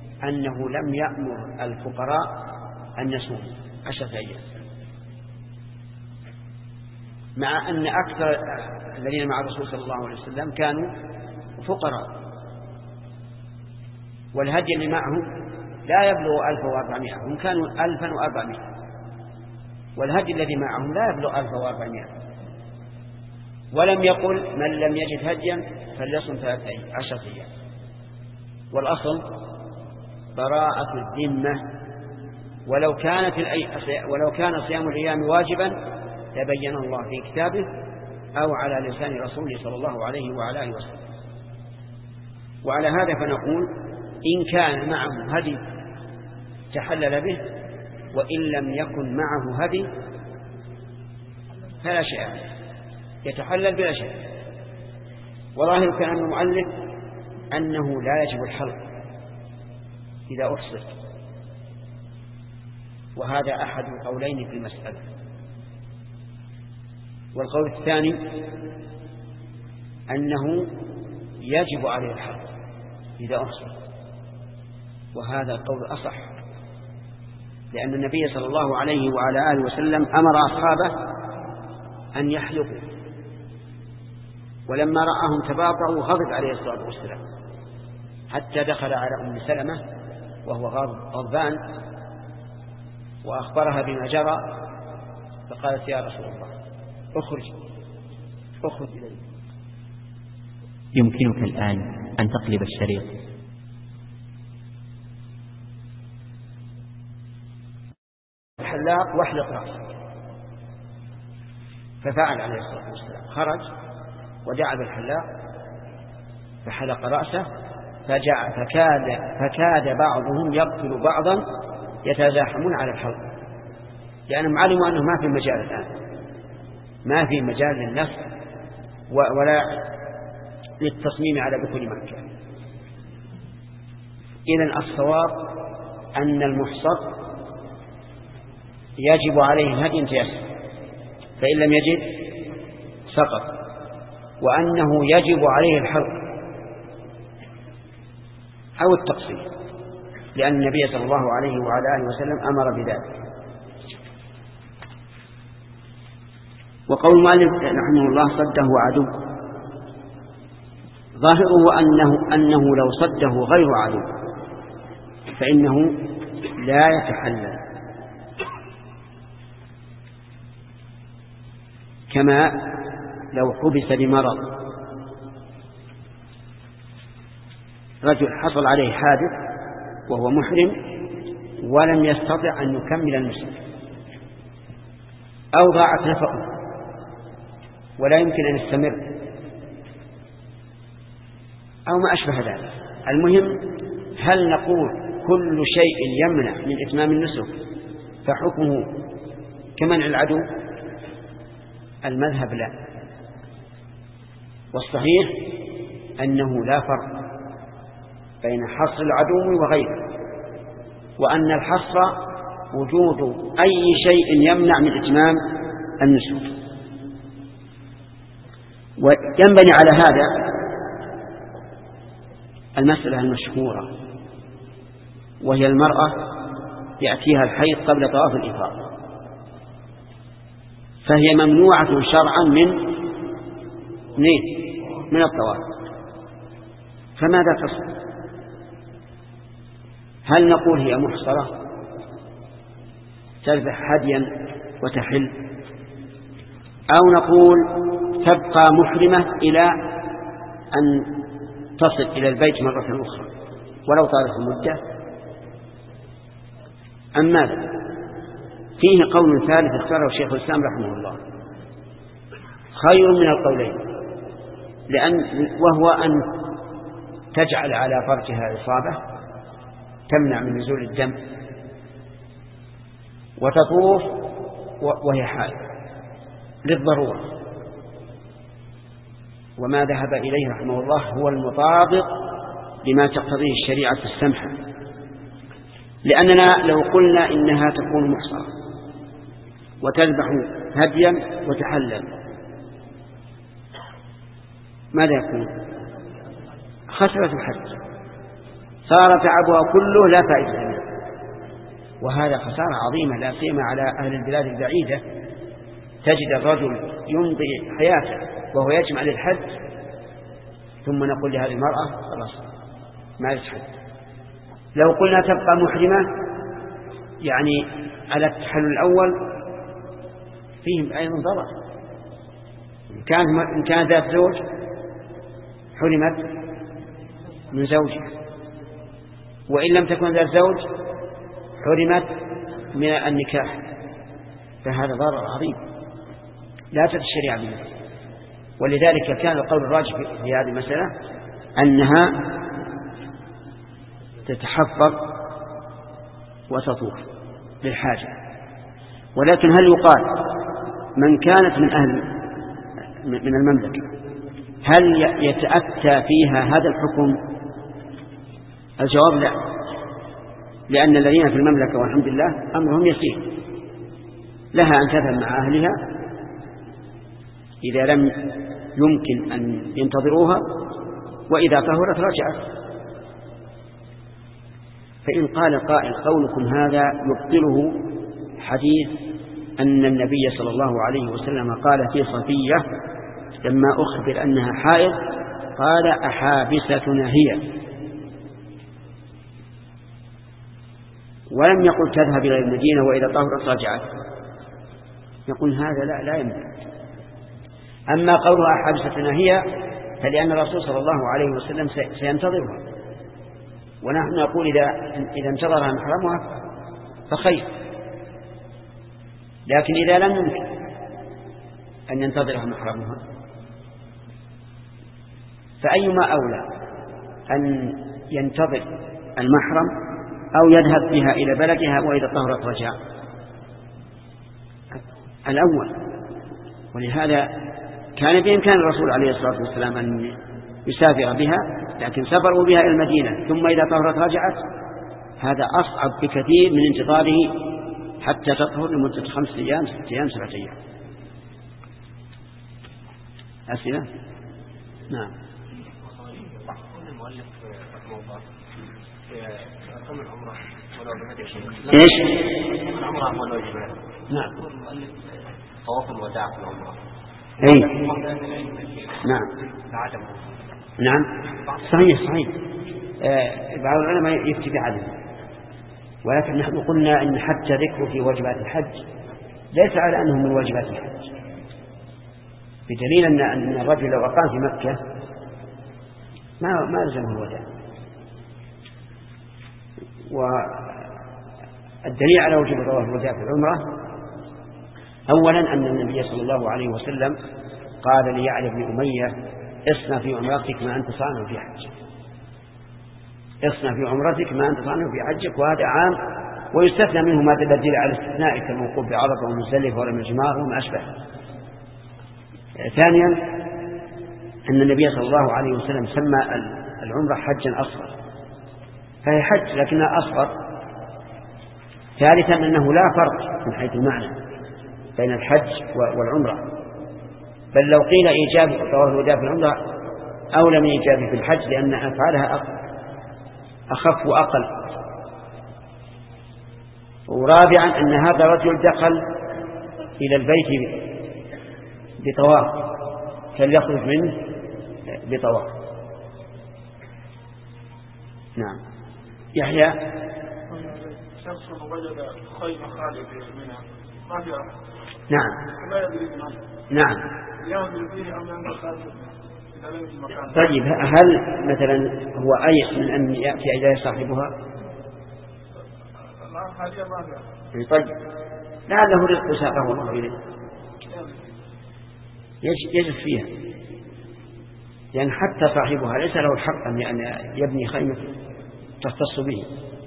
أنه لم يأمر الفقراء أن يصوموا عشرة أيام، مع أن أكثر الذين مع الرسول صلى الله عليه وسلم كانوا فقراء، والهدي اللي معهم لا يبلغ ألف وأربعمائة، هم كانوا ألفا وأربعمائة، والهدي الذي معهم لا يبلغ ألف وأربعمائة. ولم يقل من لم يجد هديا فليصم ثلاثة عشر أيام. والأصل براءة الذمة، ولو كانت ولو كان صيام الأيام واجبا تبين الله في كتابه أو على لسان رسوله صلى الله عليه وعلى آله وسلم. وعلى هذا فنقول إن كان معه هدي تحلل به، وإن لم يكن معه هدي فلا شيء عليه، يتحلل بلا شيء. وظاهر كلام المؤلف أنه لا يجب الحلق إذا أحصر، وهذا أحد القولين في المسألة. والقول الثاني أنه يجب عليه الحلق إذا أحصر، وهذا القول أصح، لأن النبي صلى الله عليه وعلى آله وسلم أمر أصحابه أن يحلقوا، ولما رآهم تباطؤوا غضب عليه الصلاة والسلام حتى دخل على أم سلمة وهو غضبان وأخبرها بما جرى، فقالت يا رسول الله اخرج اخرج إليه. يمكنك الآن أن تقلب الشريط. الحلاق واحلق رأسه، ففعل عليه الصلاة والسلام، خرج ودعا بالحلاق فحلق رأسه، فجاء فكاد, فكاد بعضهم يقتل بعضا يتزاحمون على الحلق، لأنهم علموا أنه ما في مجال الآن، ما في مجال للنفس ولا للتصميم على دخول مكة. إذن الصواب أن المحصر يجب عليه هدي تيسر، فإن لم يجد سقط، وأنه يجب عليه الحلق أو التقصير، لأن النبي صلى الله عليه وعلى آله وسلم أمر بذلك. وقول المؤلف رحمه الله صده عدو، ظاهره أنه, أنه لو صده غير عدو فإنه لا يتحلل، كما لو حبس بمرض، رجل حصل عليه حادث وهو محرم ولم يستطع أن يكمل النسك، أو ضاعت نفقه ولا يمكن أن يستمر، أو ما أشبه ذلك. المهم، هل نقول كل شيء يمنع من إتمام النسك فحكمه كمنع العدو؟ المذهب لا، والصحيح أنه لا فرق بين حصر العدو وغيره، وأن الحصر وجود أي شيء يمنع من إتمام النسك. وينبني على هذا المسألة المشهورة، وهي المرأة يأتيها الحيض قبل طواف الإفاضة، فهي ممنوعة شرعا من من, من الطواف، فماذا تصل؟ هل نقول هي محصرة تذبح هديا وتحل، أو نقول تبقى محرمة إلى أن تصل إلى البيت مرة أخرى ولو طالت المدة؟ أم ماذا؟ فيه قول ثالث اختاره الشيخ الإسلام رحمه الله خير من القولين، لأن وهو أن تجعل على فرجها إصابة تمنع من نزول الدم وتطوف وهي حائض للضرورة، وما ذهب إليه رحمه الله هو المطابق لما تقتضيه الشريعة السمحة، لأننا لو قلنا إنها تكون محصرة وتذبح هديا وتحلل ماذا يكون؟ خسرت الحج، صار تعبها كله لا فائدة منه، وهذا خسارة عظيمة لا سيما على أهل البلاد البعيدة تجد الرجل يمضي حياته وهو يجمع للحج، ثم نقول لهذه المرأة خلاص ما يتحج. لو قلنا تبقى محرمة يعني على التحلل الأول فيهم أيضا ضرر. إن كان ذات زوج حرمت من زوجها، وإن لم تكن ذات زوج حرمت من النكاح، فهذا ضرر عظيم لا تأتي الشريعة به. ولذلك كان القول الراجح في هذه المسألة أنها تتحفظ وتطوف للحاجة. ولكن هل يقال من كانت من أهل من المملكة هل يتأتى فيها هذا الحكم؟ الجواب لا، لأن الذين في المملكة والحمد لله أمرهم يسير، لها أن تذهب مع أهلها إذا لم يمكن أن ينتظروها، وإذا طهرت رجعت. فإن قال قائل قولكم هذا يبطله حديث أن النبي صلى الله عليه وسلم قال في صفية لما أخبر أنها حائض قال أحابستنا هي، ولم يقل تذهب إلى المدينة وإذا طهرت رجعت. يقول هذا لا لا يمكن. أما قولها أحابستنا هي فلأن الرسول صلى الله عليه وسلم سينتظرها، ونحن نقول إذا إذا انتظرها محرمها فخير، لكن إذا لم يمكن أن ينتظرها محرمها فأيما أولى أن ينتظر المحرم أو يذهب بها إلى بلدها وإذا طهرت رجع؟ الأول. ولهذا كان بإمكان الرسول عليه الصلاة والسلام أن يسافر بها، لكن سافروا بها إلى المدينة ثم إذا طهرت رجعت، هذا أصعب بكثير من انتظاره حتى تطهر لمدة خمسة أيام ستة أيام سبعة أيام. أسئلة؟ نعم. إيش؟ العمرة هو الواجبات. نعم. طواف الوداع في العمرة. أي. نعم. نعم. صحيح صحيح. آه بعض العلماء يكتفي بعدم، ولكن نحن قلنا إن حتى ذكره في واجبات الحج ليس على أنه من واجبات الحج، بدليل أن أن الرجل لو أقام في مكة ما ما لزمه الوداع. والدليل على وجوب طواف الوداع في العمرة أولا أن النبي صلى الله عليه وسلم قال ليعلى بن أمية اصنع في عمرتك ما أنت صانع في حجك، اصنع في عمرتك ما أنت صانع في حجك، وهذا عام ويستثنى منه ما تدل على استثناء كالوقوف بعرفة ومزدلفة ورمي الجمار وما أشبه. ثانيا أن النبي صلى الله عليه وسلم سمى العمرة حجا أصغر، فهي حج لكنها أصغر. ثالثا أنه لا فرق من حيث المعنى بين الحج والعمرة، بل لو قيل إيجاب طواف الوداع في العمرة أولى من إيجابه في الحج، لأن أفعالها أخف وأقل. ورابعا أن هذا الرجل دخل إلى البيت بطواف فليخرج منه بطواف. نعم. يحيى. شخص وجد خيمة خالد منها ما في أحد. نعم. لا يدري منها. نعم. يأخذ فيه أم ينبغي خالد. طيب هل مثلا هو أيس من أن يأتي إليه صاحبها؟ لا حاجة ما فيها. طيب لعله رزق ساقه الله إليه يجد فيها، لأن حتى صاحبها ليس له الحق أن يبني خيمة تختص به.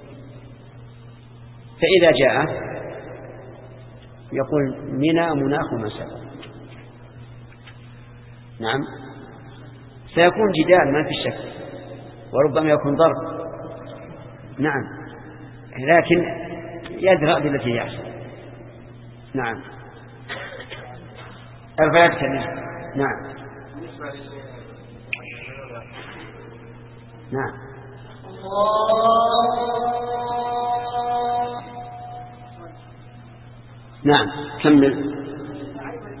فإذا جاء يقول منى مناخ مساء. نعم. سيكون جدال ما في شك، وربما يكون ضرب. نعم. لكن يدرأ بالتي يحصل. نعم. الغاية كذلك. نعم. نعم. نعم. كمل.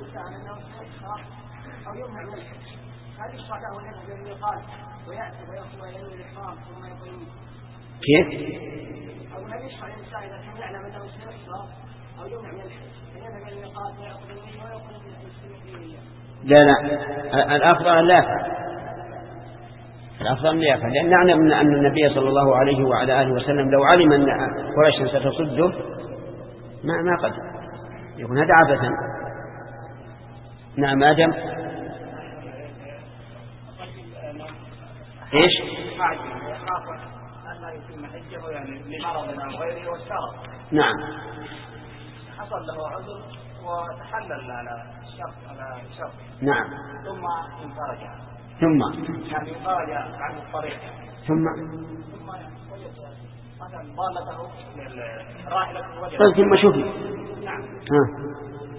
أو يمنع من الحج هل يشرع له أن يذهب إلى الميقات ويأتي ويأخذ ينوي الإحرام ثم يقيم؟ كيف؟ أو هل يشرع للإنسان إذا كان يعلم أنه سيحصر أو يمنع من الحج أن يذهب إلى الميقات ويأخذ النية ويأخذ النية؟ لا لا، الأفضل لا يفعل، الأفضل لا يفعل، لأن نعلم أن النبي صلى الله عليه وعلى آله وسلم لو علم أن قريشا ستصده ما ما قدر، يكون هذا عبثا. نعم آدم. إيش؟ نعم. حصل له عذر وتحلل على الشرط على الشرط. نعم. ثم انفرج. ثم. يعني انفرج عن الطريق. ثم. ثم مثلا ضالته الراحلة وجهه. طيب ثم شوفي. نعم. ها.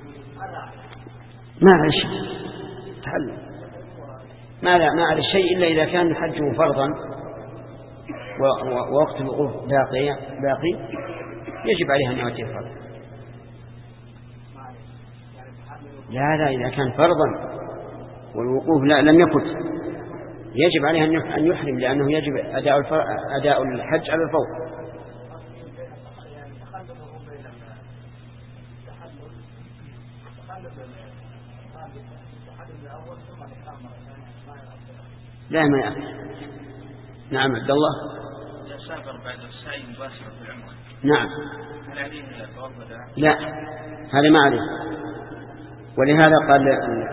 ما على شيء تحلل، ما لا ما على شيء إلا إذا كان حجه فرضا ووقت الوقوف باقي باقي يجب عليه أن يؤدي الفرض. لا لا، إذا كان فرضا والوقوف لا لم يكن يجب عليه أن يحرم، لأنه يجب أداء أداء الحج على الفور. لا ما يأخذ. نعم عبد الله. إذا سافر بعد السعي مباشرة في العمرة. نعم. هل عليه طواف وداع؟ لا، هذا ما عليه. ولهذا قال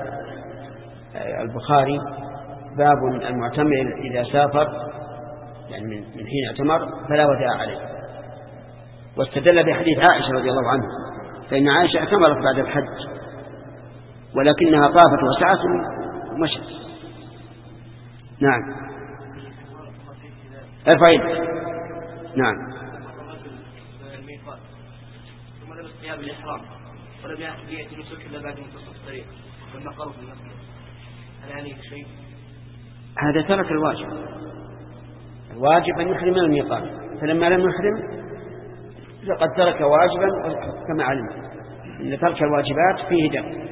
البخاري باب المعتمر إذا سافر يعني من حين اعتمر فلا وداع عليه، واستدل بحديث عائشة رضي الله عنها، فإن عائشة اعتمرت بعد الحج ولكنها طافت وسعت ومشت. نعم. ارفعين. نعم. ثم لبس ثياب الإحرام ولم يأخذ نية النسك إلا بعد منتصف الطريق ثم قرب من المسجد، هل عليه شيء؟ هذا ترك الواجب. الواجب أن يحرم من الميقات، فلما لم يحرم لقد ترك واجبا كما علم أن ترك الواجبات فيه دم.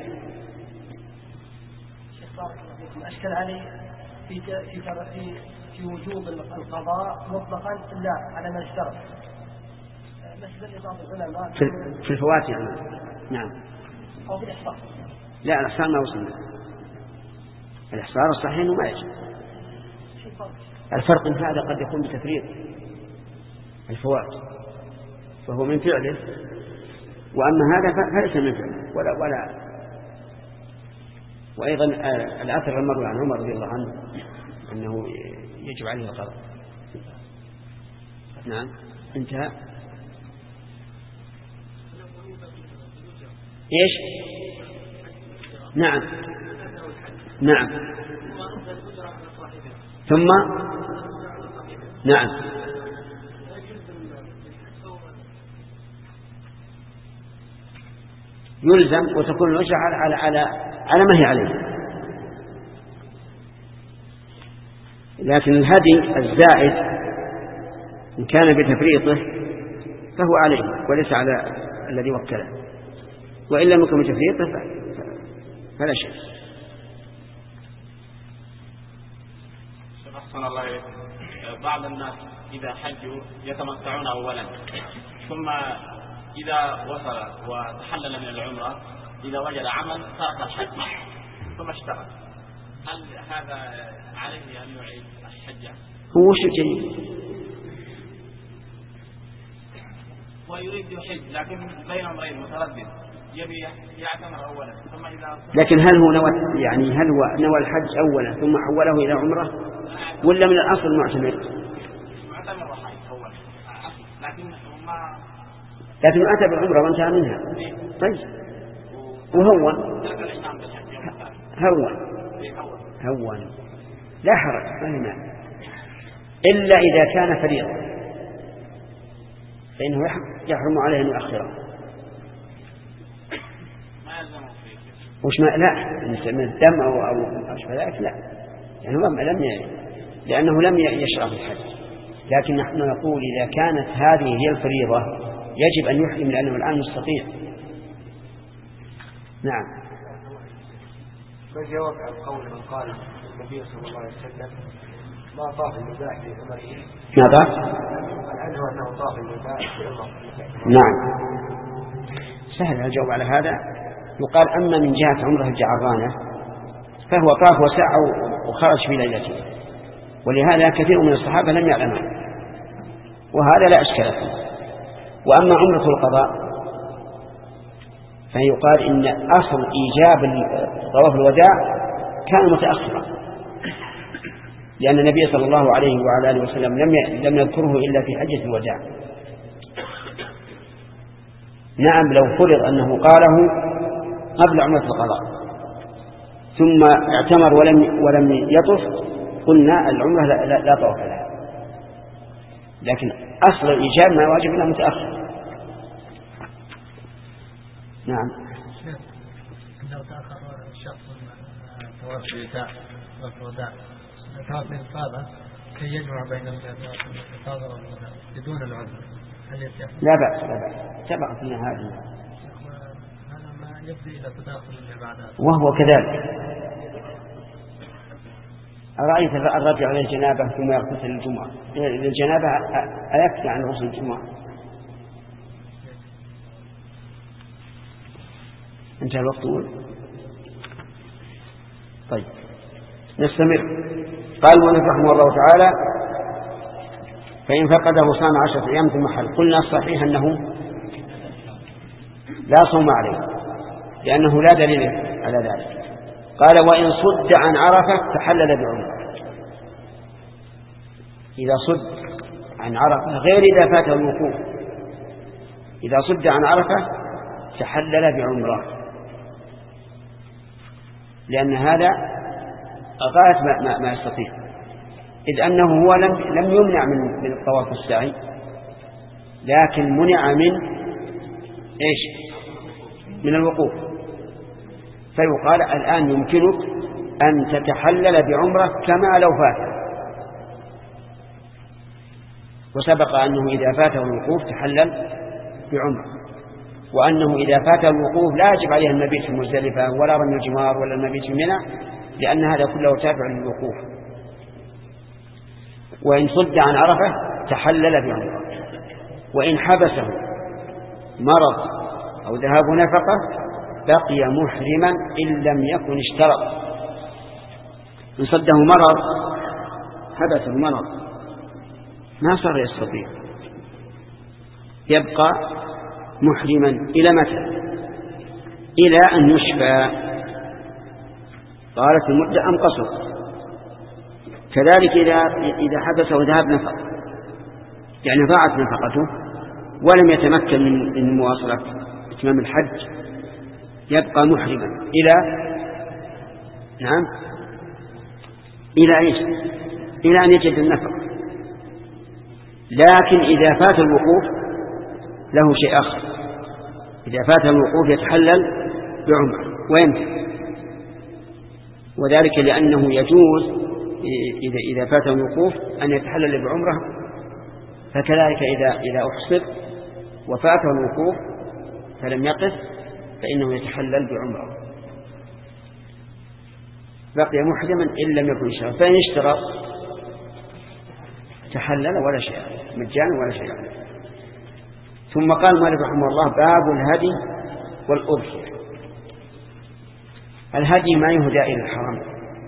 أشكل علي في في في في وجوب القضاء مطلقا لا على ما اشترط. مثل بعض العلماء في في الفوات يعني. نعم. أو في الإحصار. لا الإحصار ما وصلنا. الإحصار الصحيح إنه ما يجب. الفرق إن هذا قد يكون بتفريط الفوات فهو من فعله، وأما هذا فليس من فعله ولا ولا. وأيضا الأثر المروي عن عمر رضي الله عنه أنه يجب عليه القضاء. نعم انتهى. إيش؟ نعم نعم. ثم نعم. يلزم وتكون الوجه على على على ما هي عليه، لكن الهدي الزائد إن كان بتفريطه فهو عليه وليس على الذي وكله، وإن لم يكن بتفريطه فلا شيء. أحسن الله إليك. بعض الناس إذا حجوا يتمتعون أولا، ثم إذا وصل وتحلل من العمرة إذا وجد عمل ترك الحج ثم اشتغل، هل هذا عليه أن يعيد الحجة؟ هو شيء جيد. ويريد يحج لكن بين أمرين متردد، يبي يعتمر أولا ثم إذا. لكن هل هو نوى يعني هل هو نوى الحج أولا ثم حوله إلى عمرة ولا من الأصل معتمر؟ معتمر حج أولا لكن ما لكن أتى بالعمرة وانتهى منها. طيب وهون هون هون لا حرج فهنا إلا إذا كان فريضا فإنه يحرم عليه أن يؤخره. وش ما لا من الدم أو أو أشبه ذلك لا، يعني هو لم ي... لأنه لم يشرع في الحج. لكن نحن نقول إذا كانت هذه هي الفريضة يجب أن يحرم لأنه الآن يستطيع. نعم. ما جواب عن قول من قال النبي صلى الله عليه وسلم ما طاف الوداع في عمره؟ ما طاف؟ عنه أنه طاف الوداع في عمره. نعم سهل الجواب على هذا. يقال أما من جهة عمره الجعرانة فهو طاف وسعى وخرج في ليلته، ولهذا كثير من الصحابة لم يعلموا، وهذا لا إشكال فيه. وأما عمرة القضاء فيقال إن أصل إيجاب طواف الوداع كان متأخرا، لأن النبي صلى الله عليه وعلى آله وسلم لم لم يذكره إلا في حجة الوداع. نعم لو فرض أنه قاله قبل عمرة القضاء ثم اعتمر ولم ولم يطف قلنا العمرة لا, لا, لا طواف لها، لكن أصل الإيجاب ما واجب إلا متأخر. نعم. لو تأخر الشخص طواف الوداع والوداع طواف الإفاضة كي يجمع بين الإفاضة والوداع بدون العذر هل يتيح؟ لا بأس لا بأس سبق فينا هذه. هذا ما يفضي إلى تداخل العبادات وهو كذلك. أرأيت الرجل على الجنابة ثم يغتسل الجمعة، الجنابة أيكفي عن غسل الجمعة؟ انتهى الوقت. طيب نستمر. قال المؤلف رحمه الله تعالى فإن فقده صام عشرة أيام ثم حل. قلنا الصحيح أنه لا صوم عليه لأنه لا دليل على ذلك. قال وإن صد عن عرفة تحلل بعمرة. إذا صد عن عرفة غير إذا فاته الوقوف، إذا صد عن عرفة تحلل بعمرة، لأن هذا غاية ما, ما, ما يستطيع، إذ أنه هو لم, لم يمنع من, من الطواف والسعي، لكن منع من إيش؟ من الوقوف. فيقال الآن يمكنك أن تتحلل بعمرة كما لو فات. وسبق أنه إذا فاته الوقوف تحلل بعمرة، وأنه إذا فاته الوقوف لا يجب عليه المبيت في مزدلفة ولا رمي الجمار ولا المبيت في منى، لأن هذا كله تابع للوقوف. وإن صد عن عرفة تحلل بعمرة. وإن حبسه مرض أو ذهاب نفقة بقي محرما إن لم يكن اشترط. إن صده مرض حبسه مرض ما صار يستطيع يبقى محرما إلى متى؟ إلى أن يشفى. طالت المدة أم قصر. كذلك إذا إذا حبسه ذهاب نفقة، يعني ضاعت نفقته ولم يتمكن من مواصلة إتمام الحج يبقى محرما إلى نعم إلى إيش؟ إلى أن يجد النفقة. لكن إذا فات الوقوف له شيء آخر. إذا فات الوقوف يتحلل بعمرة ويمتع، وذلك لأنه يجوز إذا إذا فات الوقوف أن يتحلل بعمرة، فكذلك إذا إذا أحصر وفاته الوقوف فلم يقف فإنه يتحلل بعمرة. بقي محرما إن لم يكن اشترى، فإن اشترى تحلل ولا شيء مجانا ولا شيء. ثم قال مالك رحمه الله باب الهدي والأضحية. الهدي ما يهدى إلى الحرم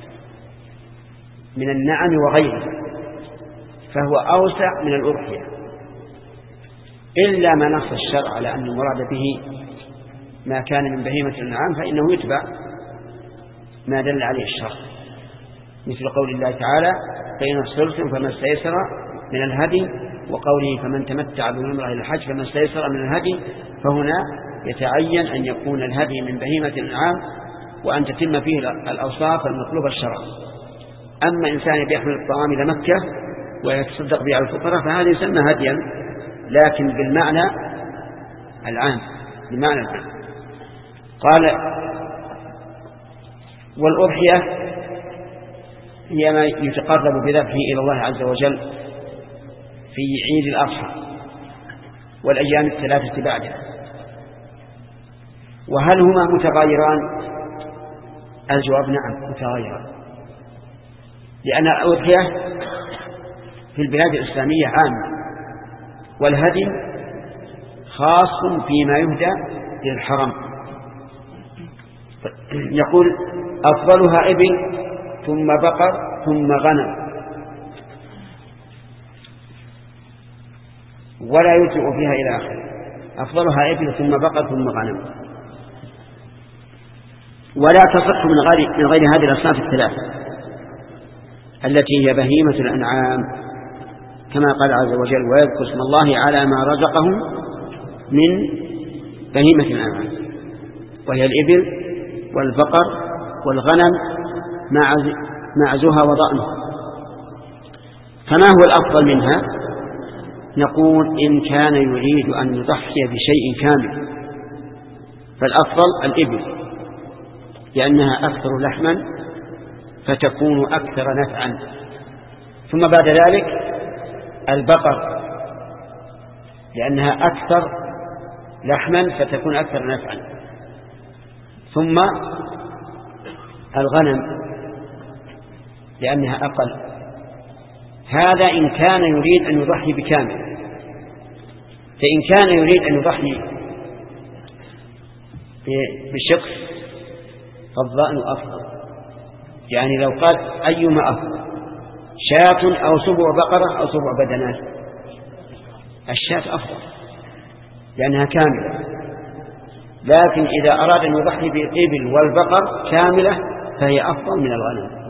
من النعم وغيره، فهو أوسع من الأضحية، إلا ما نص الشرع على أن المراد به ما كان من بهيمة الأنعام فإنه يتبع ما دل عليه الشرع، مثل قول الله تعالى فإن أحصرتم فما استيسر من الهدي، وقوله فمن تمتع بالعمرة إلى الحج فما استيسر من الهدي. فهنا يتعين أن يكون الهدي من بهيمة الأنعام وأن تتم فيه الأوصاف المطلوبة الشرع. أما إنسان يحمل الطعام إلى مكة ويتصدق به على الفقراء فهذا يسمى هديا، لكن بالمعنى العام بالمعنى العام. قال والأضحية هي ما يتقرب بذبحه إلى الله عز وجل في عيد الأضحى والأيام الثلاثة بعدها. وهل هما متغايران؟ الجواب نعم متغير، لأن الأضحية في البلاد الإسلامية عامة، والهدي خاص فيما يهدى للحرم. يقول أفضلها إبل ثم بقر ثم غنم، ولا يجزئ فيها إلى آخره. أفضلها إبل ثم بقر ثم غنم، ولا تصح من غير من غير هذه الأصناف الثلاثة التي هي بهيمة الأنعام، كما قال عز وجل ويذكر اسم الله على ما رزقهم من بهيمة الأنعام، وهي الإبل والبقر والغنم مع زها وضأنها. فما هو الأفضل منها؟ نقول إن كان يريد أن يضحي بشيء كامل فالأفضل الإبل، لأنها أكثر لحما فتكون أكثر نفعا، ثم بعد ذلك البقر لأنها أكثر لحما فتكون أكثر نفعا، ثم الغنم لأنها أقل. هذا إن كان يريد أن يضحي بكامل. فإن كان يريد أن يضحي بشخص فالضأن أفضل، يعني لو قال أيما أفضل شاة أو سبع بقرة أو سبع بدنات، الشاة أفضل لأنها كاملة. لكن إذا أراد أن يضحي بالإبل والبقر كاملة فهي أفضل من الغنم.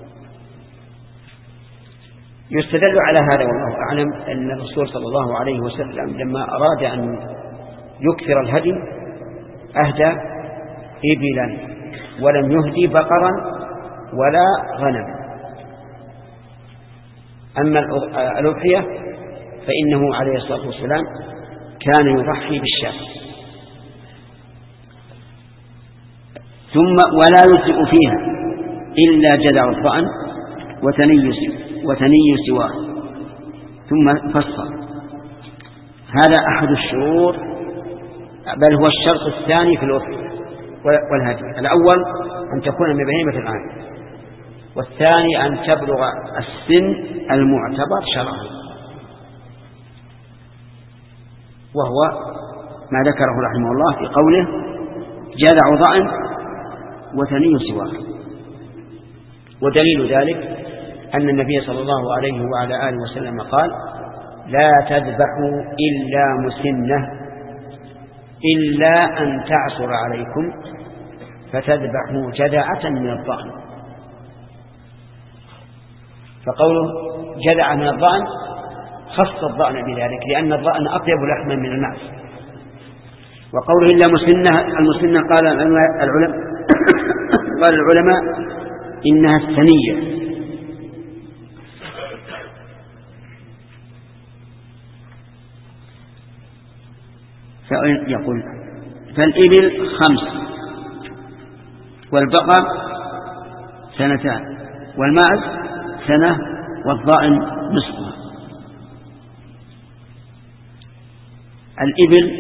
يستدل على هذا والله أعلم أن الرسول صلى الله عليه وسلم لما أراد أن يكثر الهدي أهدى إبلا ولم يهدي بقرا ولا غنم. أما الأضحية فإنه عليه الصلاة والسلام كان يضحي بالشاة. ثم ولا يجزئ فيها إلا جذع الضأن وتني وتني سواه. ثم فصل هذا أحد الشروط، بل هو الشرط الثاني في الأضحية والهدي. الأول أن تكون من بهيمة الأنعام، والثاني أن تبلغ السن المعتبر شرعا، وهو ما ذكره رحمه الله في قوله جذع ضأن وثني سواه. ودليل ذلك أن النبي صلى الله عليه وعلى آله وسلم قال لا تذبحوا إلا مسنة إلا أن تعصر عليكم فتذبحوا جذعة من الضأن. فقوله جذعة من الضأن خص الضأن بذلك، لأن الضأن أطيب لحما من المعز. وقوله إلا مسنة، المسنة قال العلماء قال العلماء إنها الثنية، يقول فالإبل خمس والبقر سنتان والماعز سنة والضأن نصفها. الإبل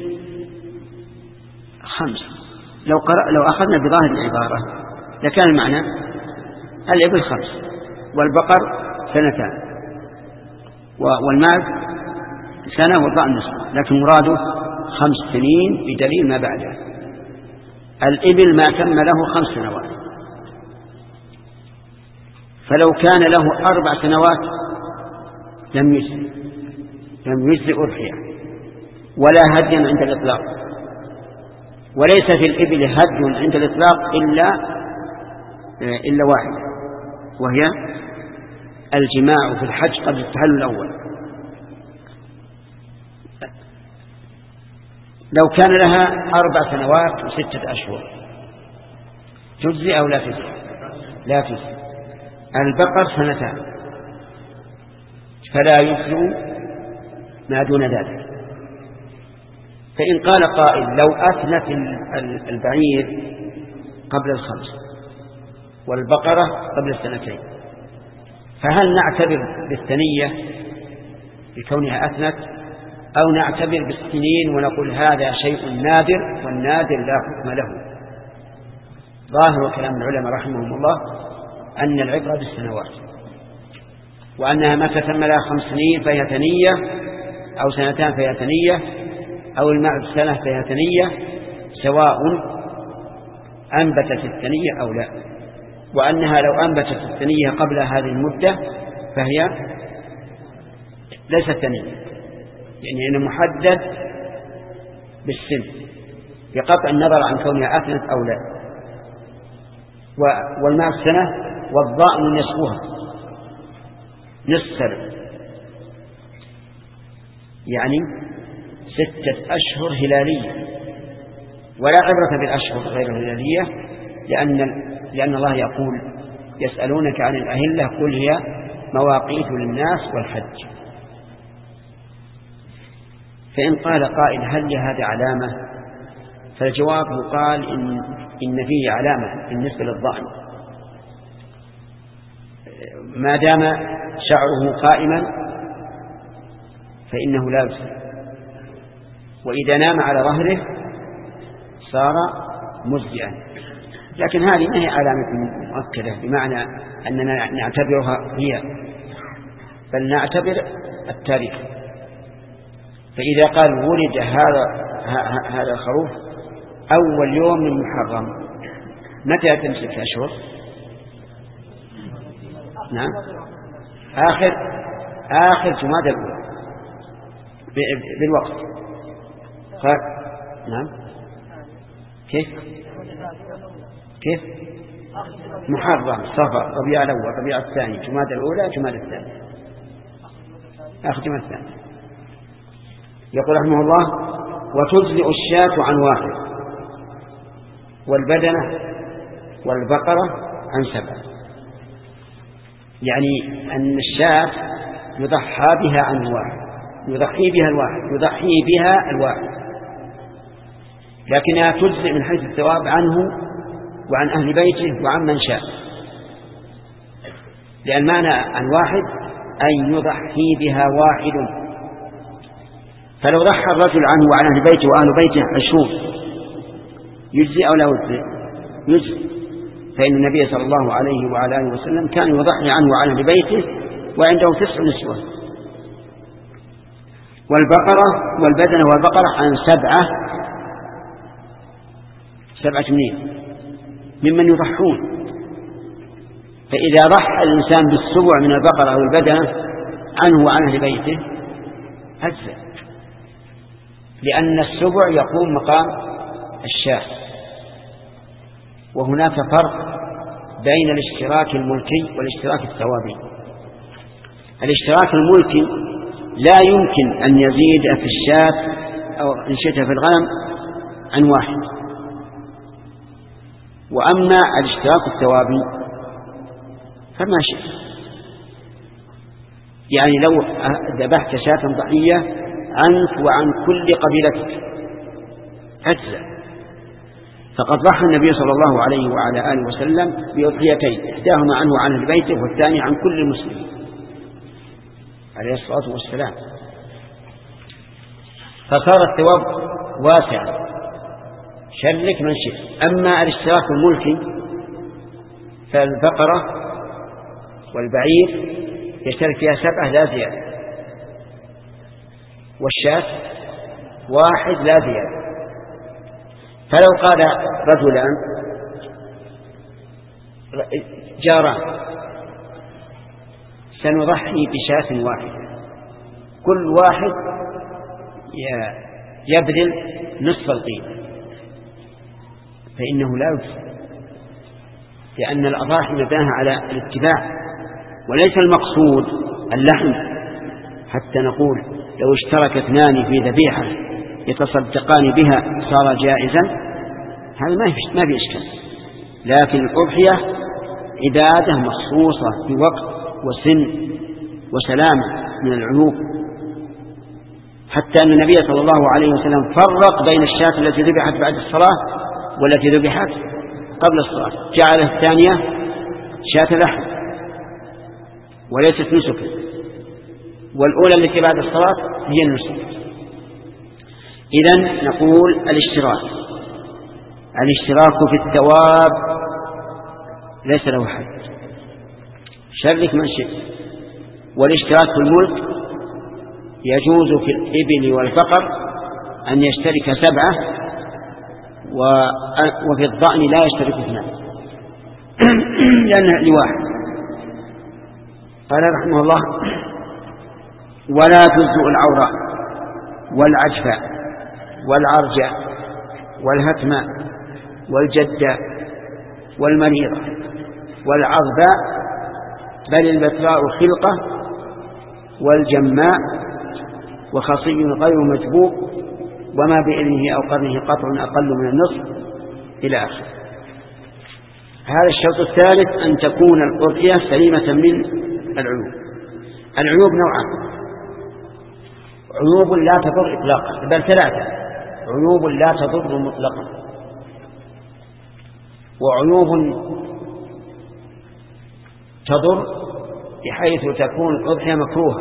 خمس، لو قرأ لو أخذنا بظاهر العبارة لكان المعنى الإبل خمس والبقر سنتان والماعز سنة والضأن نصفها، لكن مراده خمس سنين بدليل ما بعده. الإبل ما تم له خمس سنوات، فلو كان له أربع سنوات لم يجزئ لم يجزئ أضحية ولا هدي عند الإطلاق. وليس في الإبل هدي عند الإطلاق إلا إلا واحد، وهي الجماع في الحج قبل التحلل الأول. لو كان لها أربع سنوات وستة أشهر تجزي أو لا تجزي؟ لا تجزي. البقر سنتان فلا يجزي ما دون ذلك. فإن قال قائل لو أثنت البعير قبل الخمس والبقرة قبل السنتين فهل نعتبر بالثنية بكونها أثنت أو نعتبر بالسنين ونقول هذا شيء نادر والنادر لا حكم له؟ ظاهر كلام العلماء رحمهم الله أن العبرة بالسنوات، وأنها متى تم لها خمس سنين فهي ثنية، أو سنتان فهي ثنية، أو الماء سنة فهي ثنية، سواء أنبتت الثنية أو لا، وأنها لو أنبتت الثنية قبل هذه المدة فهي ليست ثنية، يعني أنه محدد بالسن بقطع النظر عن كونها أثنت أو لا. والماء السنة والضأن نصفها نصف سنة، يعني ستة أشهر هلالية، ولا عبرة بالأشهر غير الهلالية، لأن, لأن الله يقول يسألونك عن الأهلة قل هي مواقيت للناس والحج. فإن قال قائل هل لهذا علامة؟ فالجواب يقال إن, إن فيه علامة بالنسبة للضأن، ما دام شعره قائما فإنه لا يفسد، وإذا نام على ظهره صار مزجئا. لكن هذه ما هي علامة مؤكدة بمعنى أننا نعتبرها هي، بل نعتبر التاريخ. فإذا قال ولد هذا هذا الخروف أول يوم من محرم، متى تمسك أشهر؟ نعم آخر آخر جمادى الأولى بالوقت. قال نعم كيف كيف محرم صفر ربيع الأول ربيع الثاني جمادى الأولى جمادى الثاني آخر جمادى الثاني. يقول رحمه الله وتجزئ الشاة عن واحد والبدنة والبقرة عن سبع، يعني أن الشاة يضحى بها عن واحد، يضحي بها الواحد يضحي بها الواحد لكنها تجزئ من حيث الثواب عنه وعن أهل بيته وعن من شاء، لأن معنى عن واحد أن يضحي بها واحد. فلو ضحى الرجل عنه وعن أهل بيته وأهل بيته عشرون يجزي أو لا يجزي؟ يجزي، فإن النبي صلى الله عليه وعلى آله وسلم كان يضحي عنه وعن أهل بيته وعنده تسع نسوة. والبقرة والبدنة والبقرة عن سبعة سبعة منين ممن يضحون. فإذا ضحى الإنسان بالسبع من البقرة أو البدنة عنه وعن أهل بيته أجزأ، لأن السبع يقوم مقام الشاة. وهناك فرق بين الاشتراك الملكي والاشتراك الثوابي. الاشتراك الملكي لا يمكن أن يزيد في الشاة أو إن شئت في الغنم عن واحد. وأما الاشتراك الثوابي فما شئت، يعني لو ذبحت شاة ضحية عنك وعن كل قبيلتك أجزأ. فقد ضحى النبي صلى الله عليه وعلى آله وسلم بأضحيتين، إحداهما عنه وعن أهل بيته والثاني عن كل المسلمين عليه الصلاة والسلام. فصار الثواب واسعا شرك من شئت. أما الاشتراك الملكي فالبقرة والبعير يشترك فيها سبعة لا زيادة، والشاة واحد لا زيادة. فلو قال رجلان جاران سنضحي بشاة واحدة، كل واحد يبذل نصف القيمة، فإنه لا يجزي، لأن الأضاحي مبناها على الاتباع وليس المقصود اللحم. حتى نقول لو اشترك اثنان في ذبيحة يتصدقان بها صار جائزا، هذا ما في إشكال. لكن الأضحية عبادة مخصوصة بوقت وسن وسلامة من العيوب، حتى أن النبي صلى الله عليه وسلم فرق بين الشاة التي ذبحت بعد الصلاة والتي ذبحت قبل الصلاة، جعل الثانية شاة لحم وليست نسكا، والأولى التي بعد الصلاة هي النسك. إذن نقول الاشتراك الاشتراك في الثواب ليس له حد، شرك من شئت. والاشتراك في الملك يجوز في الإبل والبقر أن يشترك سبعة، وفي الضأن لا يشترك اثنان لأنه لواحد. قال رحمه الله: ولا تجزئ العوراء والعجفاء والعرجاء والهتماء والجداء والمريضة والعظباء، بل البتراء خلقة والجماء وخصي غير مجبوب وما بإذنه أو قرنه قطع أقل من النصف إلى آخر. هذا الشرط الثالث أن تكون الأضحية سليمة من العيوب. العيوب نوعان: عيوب لا تضر إطلاقا، بل ثلاثة: عيوب لا تضر مطلقا، وعيوب تضر بحيث تكون الأضحية مكروهة،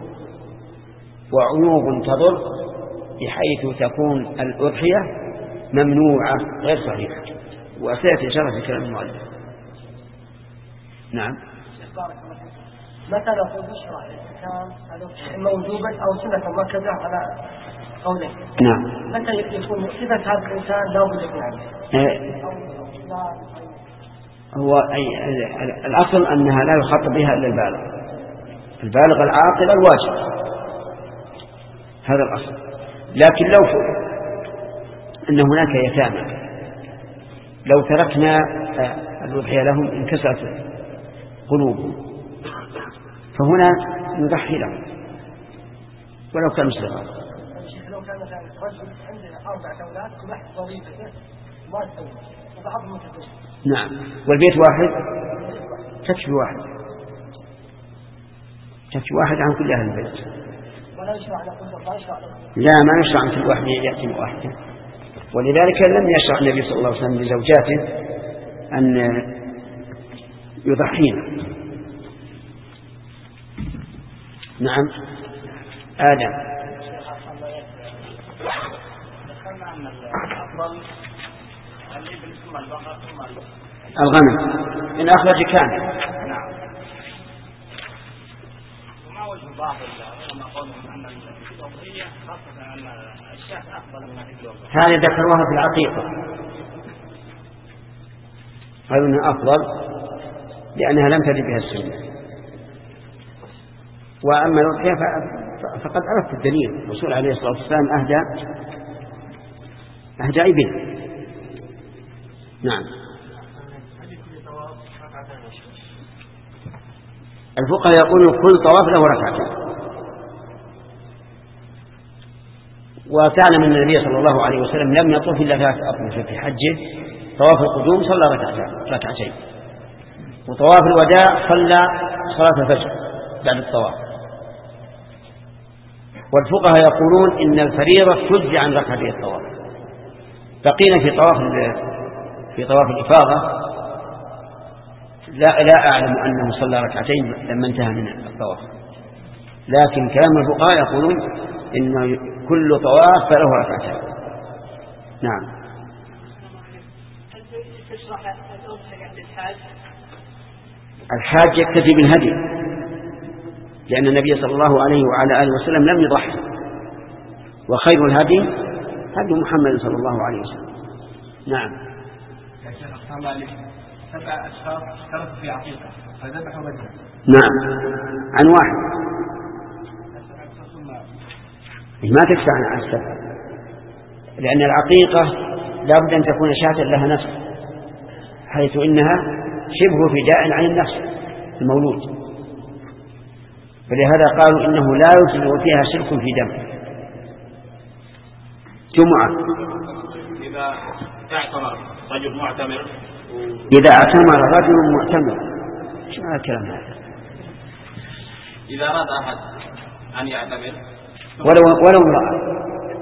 وعيوب تضر بحيث تكون الأضحية ممنوعة غير صحيحة، وسيأتي شرح في كلام المؤلف. نعم. متى نقول يشرع الإنسان موجوبا أو سنة مركزة على قوله؟ نعم. متى يكون صفة هذا الإنسان لا بد من هو أي الأصل أنها لا يخاطب بها إلا البالغ، البالغ العاقل الواجب، هذا الأصل. لكن لو فرض أن هناك يتامى، لو تركنا الأضحية لهم انكسرت قلوبهم، فهنا نضحي لهم ولو كانوا صغار. لو كان مثلا رجل عنده أربعة أولاد كل واحد ضريبته ما تسوي وبعضهم متزوج. نعم. والبيت واحد تكفي واحد، تكفي واحد عن كل أهل البيت. ولا يشرع على كل واحد؟ لا، ما يشرع عن كل واحد يأتي واحد. ولذلك لم يشرع النبي صلى الله عليه وسلم لزوجاته أن يضحين. نعم. آدم. الغنم إن أخرج كامل. نعم. وما وجه بعض العلماء قولهم أن الأضحية خاصة أن الشاة أفضل من الإبل. هذه ذكروها في العقيقة، قالوا أنها أفضل لأنها لم تجد بها السنة. وأما الأضحية فقد عرفت الدليل، الرسول عليه الصلاة والسلام أهدى أهدى إبل. نعم. الفقهاء يقولون كل طواف له ركعتين، وتعلم أن النبي صلى الله عليه وسلم لم يطوف إلا ثلاث أطواف في حجه. طواف القدوم صلى ركعتين، وطواف الوداع صلى صلاة الفجر بعد الطواف. والفقهاء يقولون إن الفريضة تجزي عن ركعتي الطواف. بقينا في طواف في طواف الإفاضة لا لا أعلم أنه صلى ركعتين لما انتهى من الطواف، لكن كلام الفقهاء يقولون إن كل طواف فله ركعتين. نعم. الحاج يكتفي بالهدي، لأن النبي صلى الله عليه وعلى آله وسلم لم يضحي، وخير الهدي هدي محمد صلى الله عليه وسلم. نعم. يا شيخ السلام عليكم، سبع أشخاص اشتركوا في عقيقة فذبحوا بدنا. نعم، عن واحد ما تكفى عن السبع، لأن العقيقة لا بد أن تكون شاة لها نفس، حيث إنها شبه فداء عن النفس المولود، فلهذا قالوا إنه لا يجزئ فيها شرك في دم. جمعة إذا اعتمر رجل معتمر إذا اعتمر رجل معتمر شو هذا الكلام هذا؟ إذا أراد أحد أن يعتمر ولو ولو امرأة.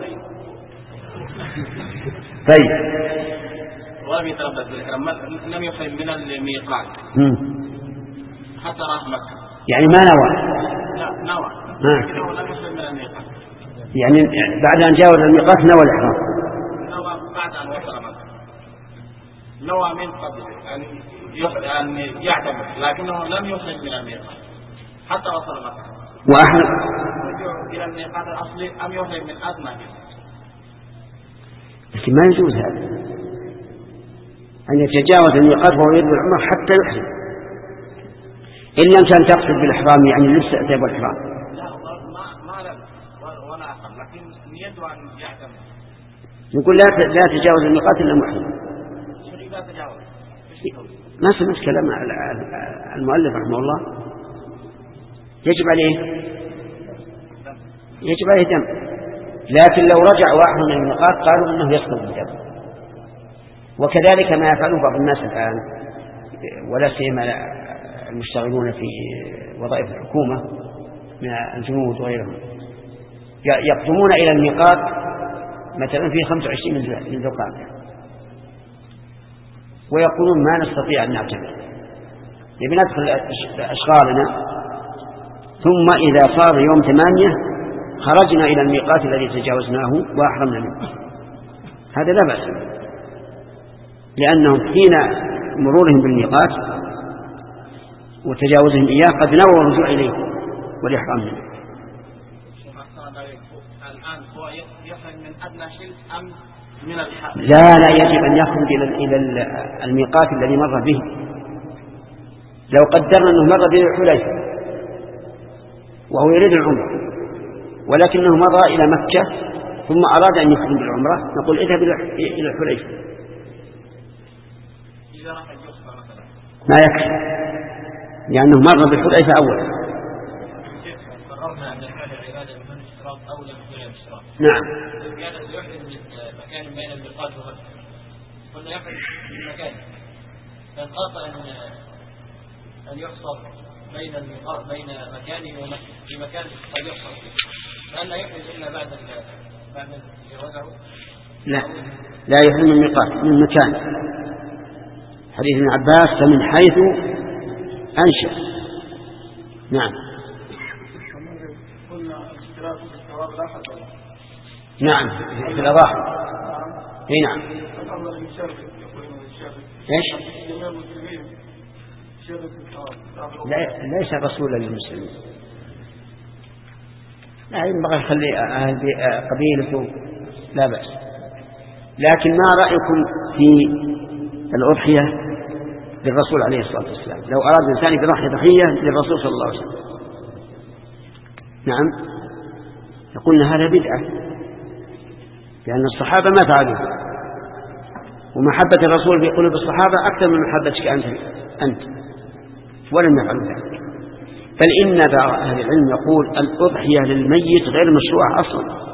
طيب. ولم يتلبس بالإحرام، لم يحرم من الميقات حتى راح مكة، يعني ما نوى. لا نوى، لكنه لم يحرم من الميقات، يعني بعد أن جاوز الميقات نوى الإحرام. نوى بعد أن وصل مكة، نوى من قبل، يعني يعني يعتمر لكنه لم يخرج من الميقات حتى وصل مكة. وأحرم رجوع إلى الميقات الأصلي أم يخرج من أدنى ميقات. لكن ما يجوز هذا أن يتجاوز الميقات وهو يريد العمرة حتى يحرم، إن لم كان تقصد بالإحرام يعني لبس ثياب الإحرام. لا ما ما لم ولا أقل، لكن نيته أن يعتمر. يقول لا لا تجاوز الميقات إلا محرم. لا تجاوز. ما سمعت كلام المؤلف رحمه الله. يجب عليه يجب عليه دم، لكن لو رجع وأحرم من الميقات قالوا إنه يسقط بالدم. وكذلك ما يفعله بعض الناس الآن ولا سيما المشتغلون في وظائف الحكومة من الجنود وغيرهم، يقدمون إلى الميقات مثلا في خمسة وعشرين من ذو القعدة ويقولون ما نستطيع أن نعتمر، يبي ندخل أشغالنا، ثم إذا صار يوم ثمانية خرجنا إلى الميقات الذي تجاوزناه وأحرمنا منه. هذا لا بأس، لأنهم حين مرورهم بالميقات وتجاوزهم إياه قد نووا الرجوع إليه والإحرام منه. الآن هو يخرج من أدنى شيء أم من الحق؟ لا لا يجب أن يخرج إلى الميقات الذي مر به. لو قدرنا أنه مر به الحليفة وهو يريد العمرة ولكنه مضى إلى مكة ثم أراد أن يخرج بالعمرة، نقول اذهب إلى الحليفة. ما يكفي لأنه مر بالحليفة أولا. قررنا أن يفعل العبادة بدون اشتراط أولى بدون اشتراط. نعم. كان يحرم من مكان بين الميقات ومكة، قلنا يحرم من مكان، فانقاط أن أن يحصر بين الميقات بين مكانه ومكة في مكان قد يحصر فيه، فألا يحرم إلا بعد بعد جوازه. لا لا يحرم من الميقات من مكان. حديث ابن عباس فمن حيث أنشأ. نعم. نعم في الأضاحي. اي نعم. ايش؟ لا ليس رسولا للمسلمين، لا ينبغي يخلي أهل قبيلته، لا بأس. لكن ما رأيكم في الأضحية للرسول عليه الصلاة والسلام؟ لو أراد الإنسان بضحية ضحية للرسول صلى الله عليه وسلم، نعم، يقولون هذا بدعة لأن الصحابة ما فعلوا، ومحبة الرسول في قلوب الصحابة أكثر من محبتك أنت أنت ولم يفعلوا ذلك. بل إن بعض أهل العلم يقول الأضحية للميت غير مشروعة أصلا،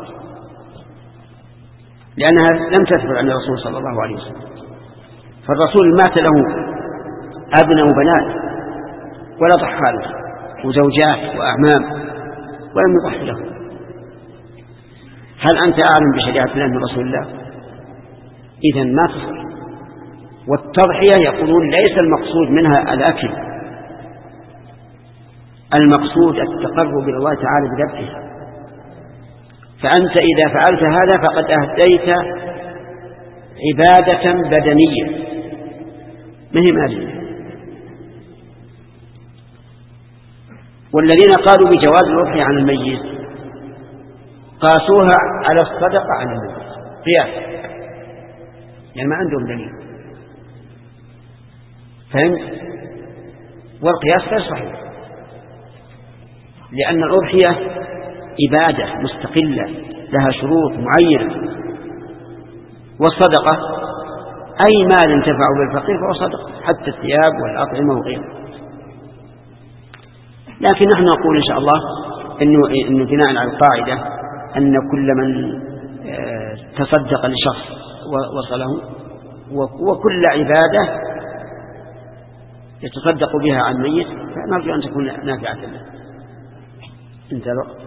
لأنها لم تثبت عن الرسول صلى الله عليه وسلم. فالرسول مات له أبناء وبنات ولا ضحى له، وزوجات وأعمام ولم يضحي له. هل أنت أعلم بشريعة الله من رسول الله؟ إذن ما تصح. والتضحية يقولون ليس المقصود منها الأكل، المقصود التقرب إلى الله تعالى بذبحها. فأنت إذا فعلت هذا فقد أهديت عبادة بدنية مهي مالية. والذين قالوا بجواز الأضحية عن الميت قاسوها على الصدقة عن الميت قياس، يعني ما عندهم دليل، فهمت؟ والقياس غير صحيح، لأن الأضحية عبادة مستقلة لها شروط معينة، والصدقة أي مال ينتفع بالفقير فهو صدقة، حتى الثياب والأطعمة وغيرها. لكن نحن نقول إن شاء الله إنه, إنه بناء على القاعدة أن كل من تصدق لشخص وصله، وكل عبادة يتصدق بها عن ميت فنرجو أن تكون نافعة له. انتهى الوقت.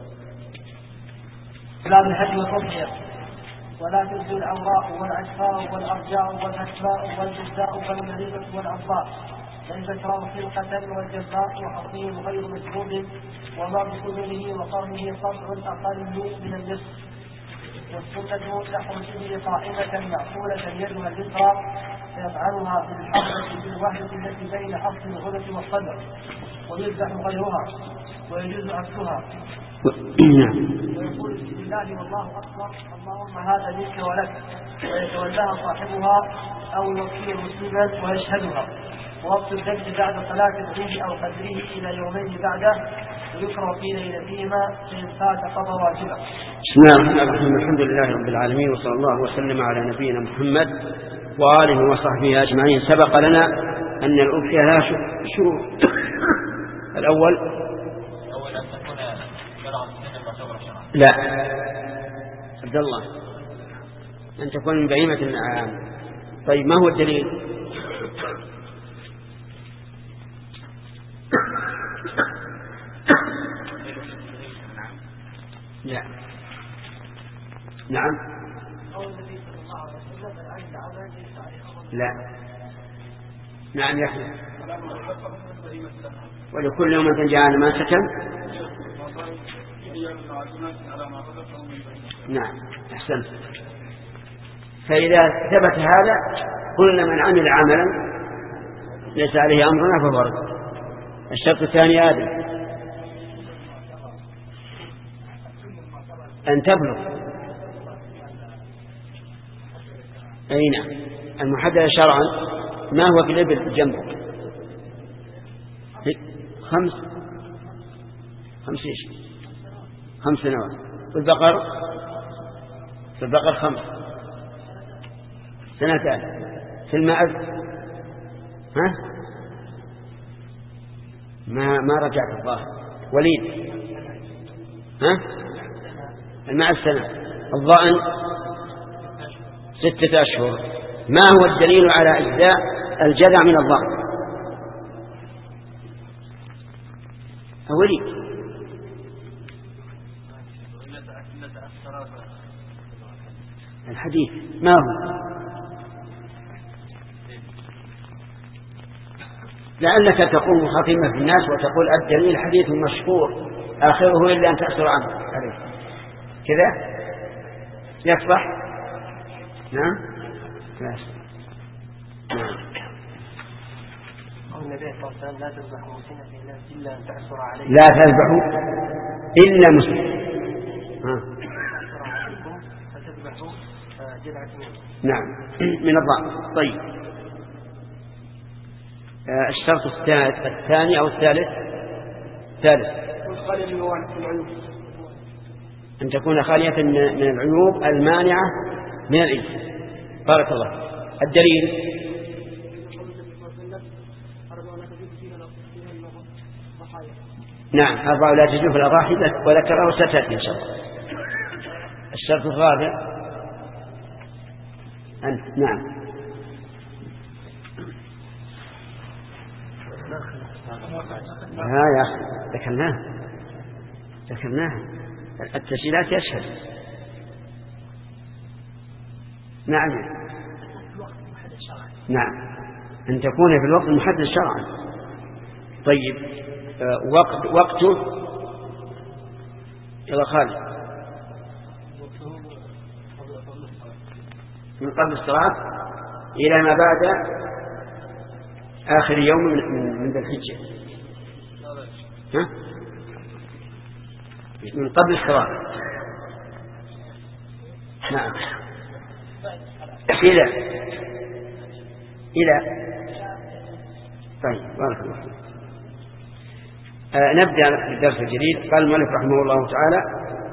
باب الحج والأضحية. ولا تجزي العوراء والعشفاء والأرجاء والأشفاء والجزاء والمريضة والأنصار، فالبشراء خلقة والجزاء وحصين غير مشروب، وما بصدره وقرنه قطع أقل من الجسم. والسنة لحم به قائمة معقولة يدها اليسرى فيفعلها في الحفرة في الوحدة التي بين حفر الغدة والصدر ويذبح غيرها ويجوز عكسها. ويقول بسم الله والله أكبر اللهم هذا منك ولك، ويتولاها صاحبها أو يوكل مسلما ويشهدها. ووقت الذبح بعد صلاة العيد أو قدره إلى يومين بعده، ويكره في ليلتهما فإن فات قضى واجبا. بسم الله الرحمن الرحيم. الحمد لله رب العالمين، وصلى الله وسلم على نبينا محمد وآله وصحبه أجمعين. سبق لنا أن الأضحية لها شروط. الأول لا عبد الله أن تكون من بهيمة الأنعام. طيب ما هو الدليل؟ لا نعم لا نعم يحيى ولكل يوم جعل ما سكن. نعم أحسنت. فإذا ثبت هذا قلنا من عمل عملا ليس عليه أمرنا فهو رد. الشرط الثاني آدم أن تبلغ أين المحدد شرعا. ما هو في الإبل جنبك؟ خمس خمس إيش خمس سنوات. في البقر في البقر خمس سنتان. في المعز ها ما ما رجعت الظاهر. وليد ها المعز سنة. الضأن ستة أشهر. ما هو الدليل على أجزاء الجذع من الضأن؟ أولي الحديث ما هو؟ لعلك تقوم خطيمة في الناس وتقول الدليل حديث مشهور آخره إلا أن تأثر عنه عليه كذا يصبح. نعم نعم. النبي صلى الله عليه وسلم لا تذبحوا مسلمة إلا أن تعثر عليه. لا تذبحوا إلا مسلم. فتذبحوا جذعة نعم من الضأن. طيب آه الشرط الثالث الثاني أو الثالث ثالث أن تكون خالية من العيوب المانعة من الإنس. بارك الله. الدليل نعم أربع لا تجوز الأضاحي وذكره ستأتي إن شاء الله. الشرط الرابع أنت نعم ها يا أخي ذكرناه ذكرناه التسجيلات يشهد. نعم نعم أن تكون في الوقت المحدد شرعا. طيب وقت وقته يلا خالد من قبل الصلاة إلى ما بعد آخر يوم من ذي الحجة. ها؟ من قبل الصلاة. نعم إلى إلى طيب بارك الله فيك. آه نبدأ بالدرس الجديد. قال المؤلف رحمه الله تعالى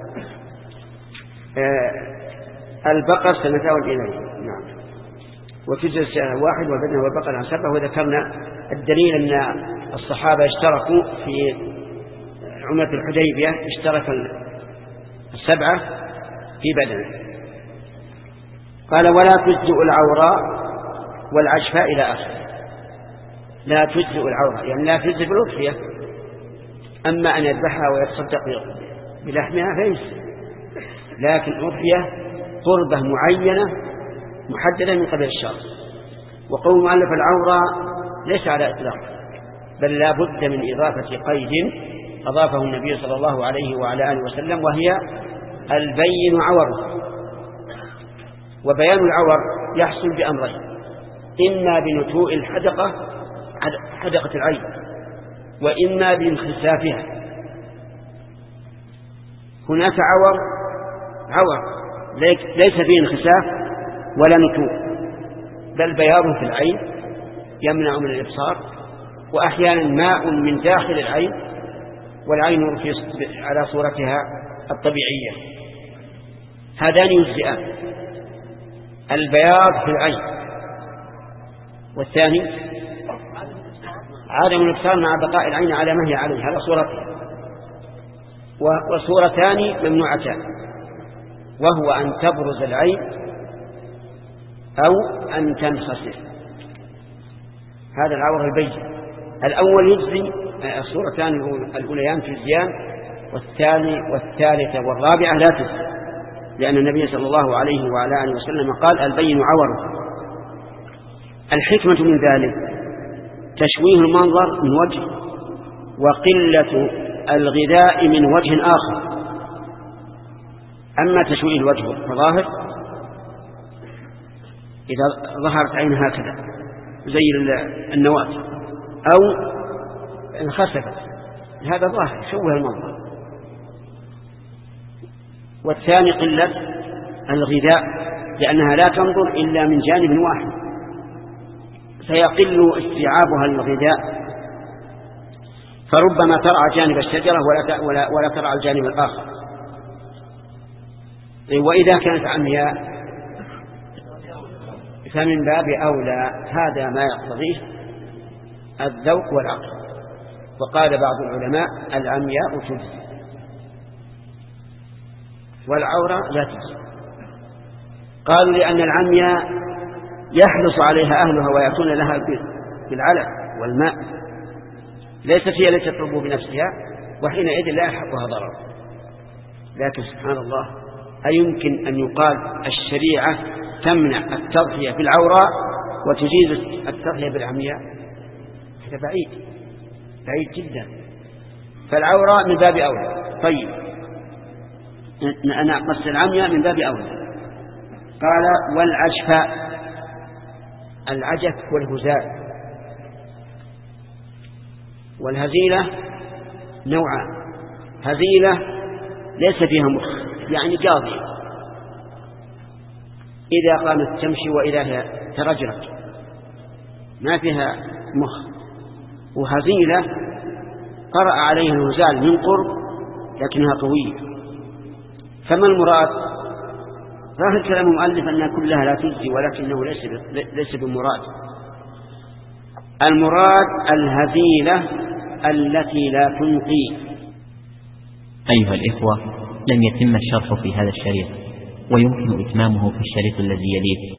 آه البقر سنتان إليه. نعم وتجزء السنة واحد والبدن والبقر عن سبعة. وذكرنا الدليل أن الصحابة اشتركوا في عمرة الحديبية اشترك السبعة في بدنه. قال ولا تجزئ العوراء والعجفاء إلى آخر. لا تجزئ العوراء يعني لا تجزئ بالأضحية. أما أن يذبحها ويتصدق بلحمها فليس. لكن الأضحية قربة معينة محددة من قبل الشرع. وقول مؤلف العورة ليس على إطلاق بل لا بد من إضافة قيد أضافه النبي صلى الله عليه وعلى آله وسلم وهي البين عوره. وبيان العور يحصل بأمرين. إما بنتوء الحدقة حدقة العين وإما بانخسافها. هناك عور عور ليس فيه انخساف ولا نتوء، بل بياض في العين يمنع من الإبصار، وأحيانا ماء من داخل العين والعين على صورتها الطبيعية. هذان يجزئان، البياض في العين والثاني عدم الإبصار مع بقاء العين على ما هي عليه على صورتها. وصورتان ممنوعتان، وهو أن تبرز العين أو أن تنخسف. هذا العور البين. الأول يجزي، الصورتان الأوليان تجزيان، والثاني والثالثة والرابعة لا تجزي، لأن النبي صلى الله عليه وعلى آله وسلم قال البين عوره. الحكمة من ذلك تشويه المنظر من وجه، وقلة الغذاء من وجه آخر. أما تشويه الوجه فظاهر إذا ظهرت عين هكذا زي النواة أو انخسفت، هذا ظاهر شوه المنظر. والثاني قلة الغذاء، لأنها لا تنظر إلا من جانب واحد، فيقل استيعابها الغذاء، فربما ترعى جانب الشجرة ولا ولا ولا ترعى الجانب الآخر. وإذا كانت عمياء فمن باب أولى، هذا ما يقتضيه الذوق والعقل. وقال بعض العلماء العمياء تجزي والعورة لا تجزي. قالوا لأن العمياء يحرص عليها أهلها ويأتون لها بالعلف والماء، ليست هي التي تطلب بنفسها، وحينئذ لا يحقها ضرر. لكن سبحان الله، أيمكن أن يقال الشريعة تمنع التضحية بالعوراء وتجيز التضحية بالعمياء؟ هذا بعيد بعيد جدا. فالعوراء من باب أولى. طيب أنا قص العمياء من باب أولى. قال والعجفاء، العجف والهزال. والهزيلة نوعان، هزيلة ليس فيها مخ يعني قاضية، إذا قامت تمشي وإذا هي ترجرج ما فيها مخ. وهزيلة قرأ عليها الهزال من قرب لكنها قوية. فما المراد؟ ظاهر كلام المؤلف أنها كلها لا تجزي، ولكنه ليس ليس بالمراد. المراد الهزيلة التي لا تنقي. أيها الإخوة، لم يتم الشرح في هذا الشريط، ويمكن إتمامه في الشريط الذي يليه.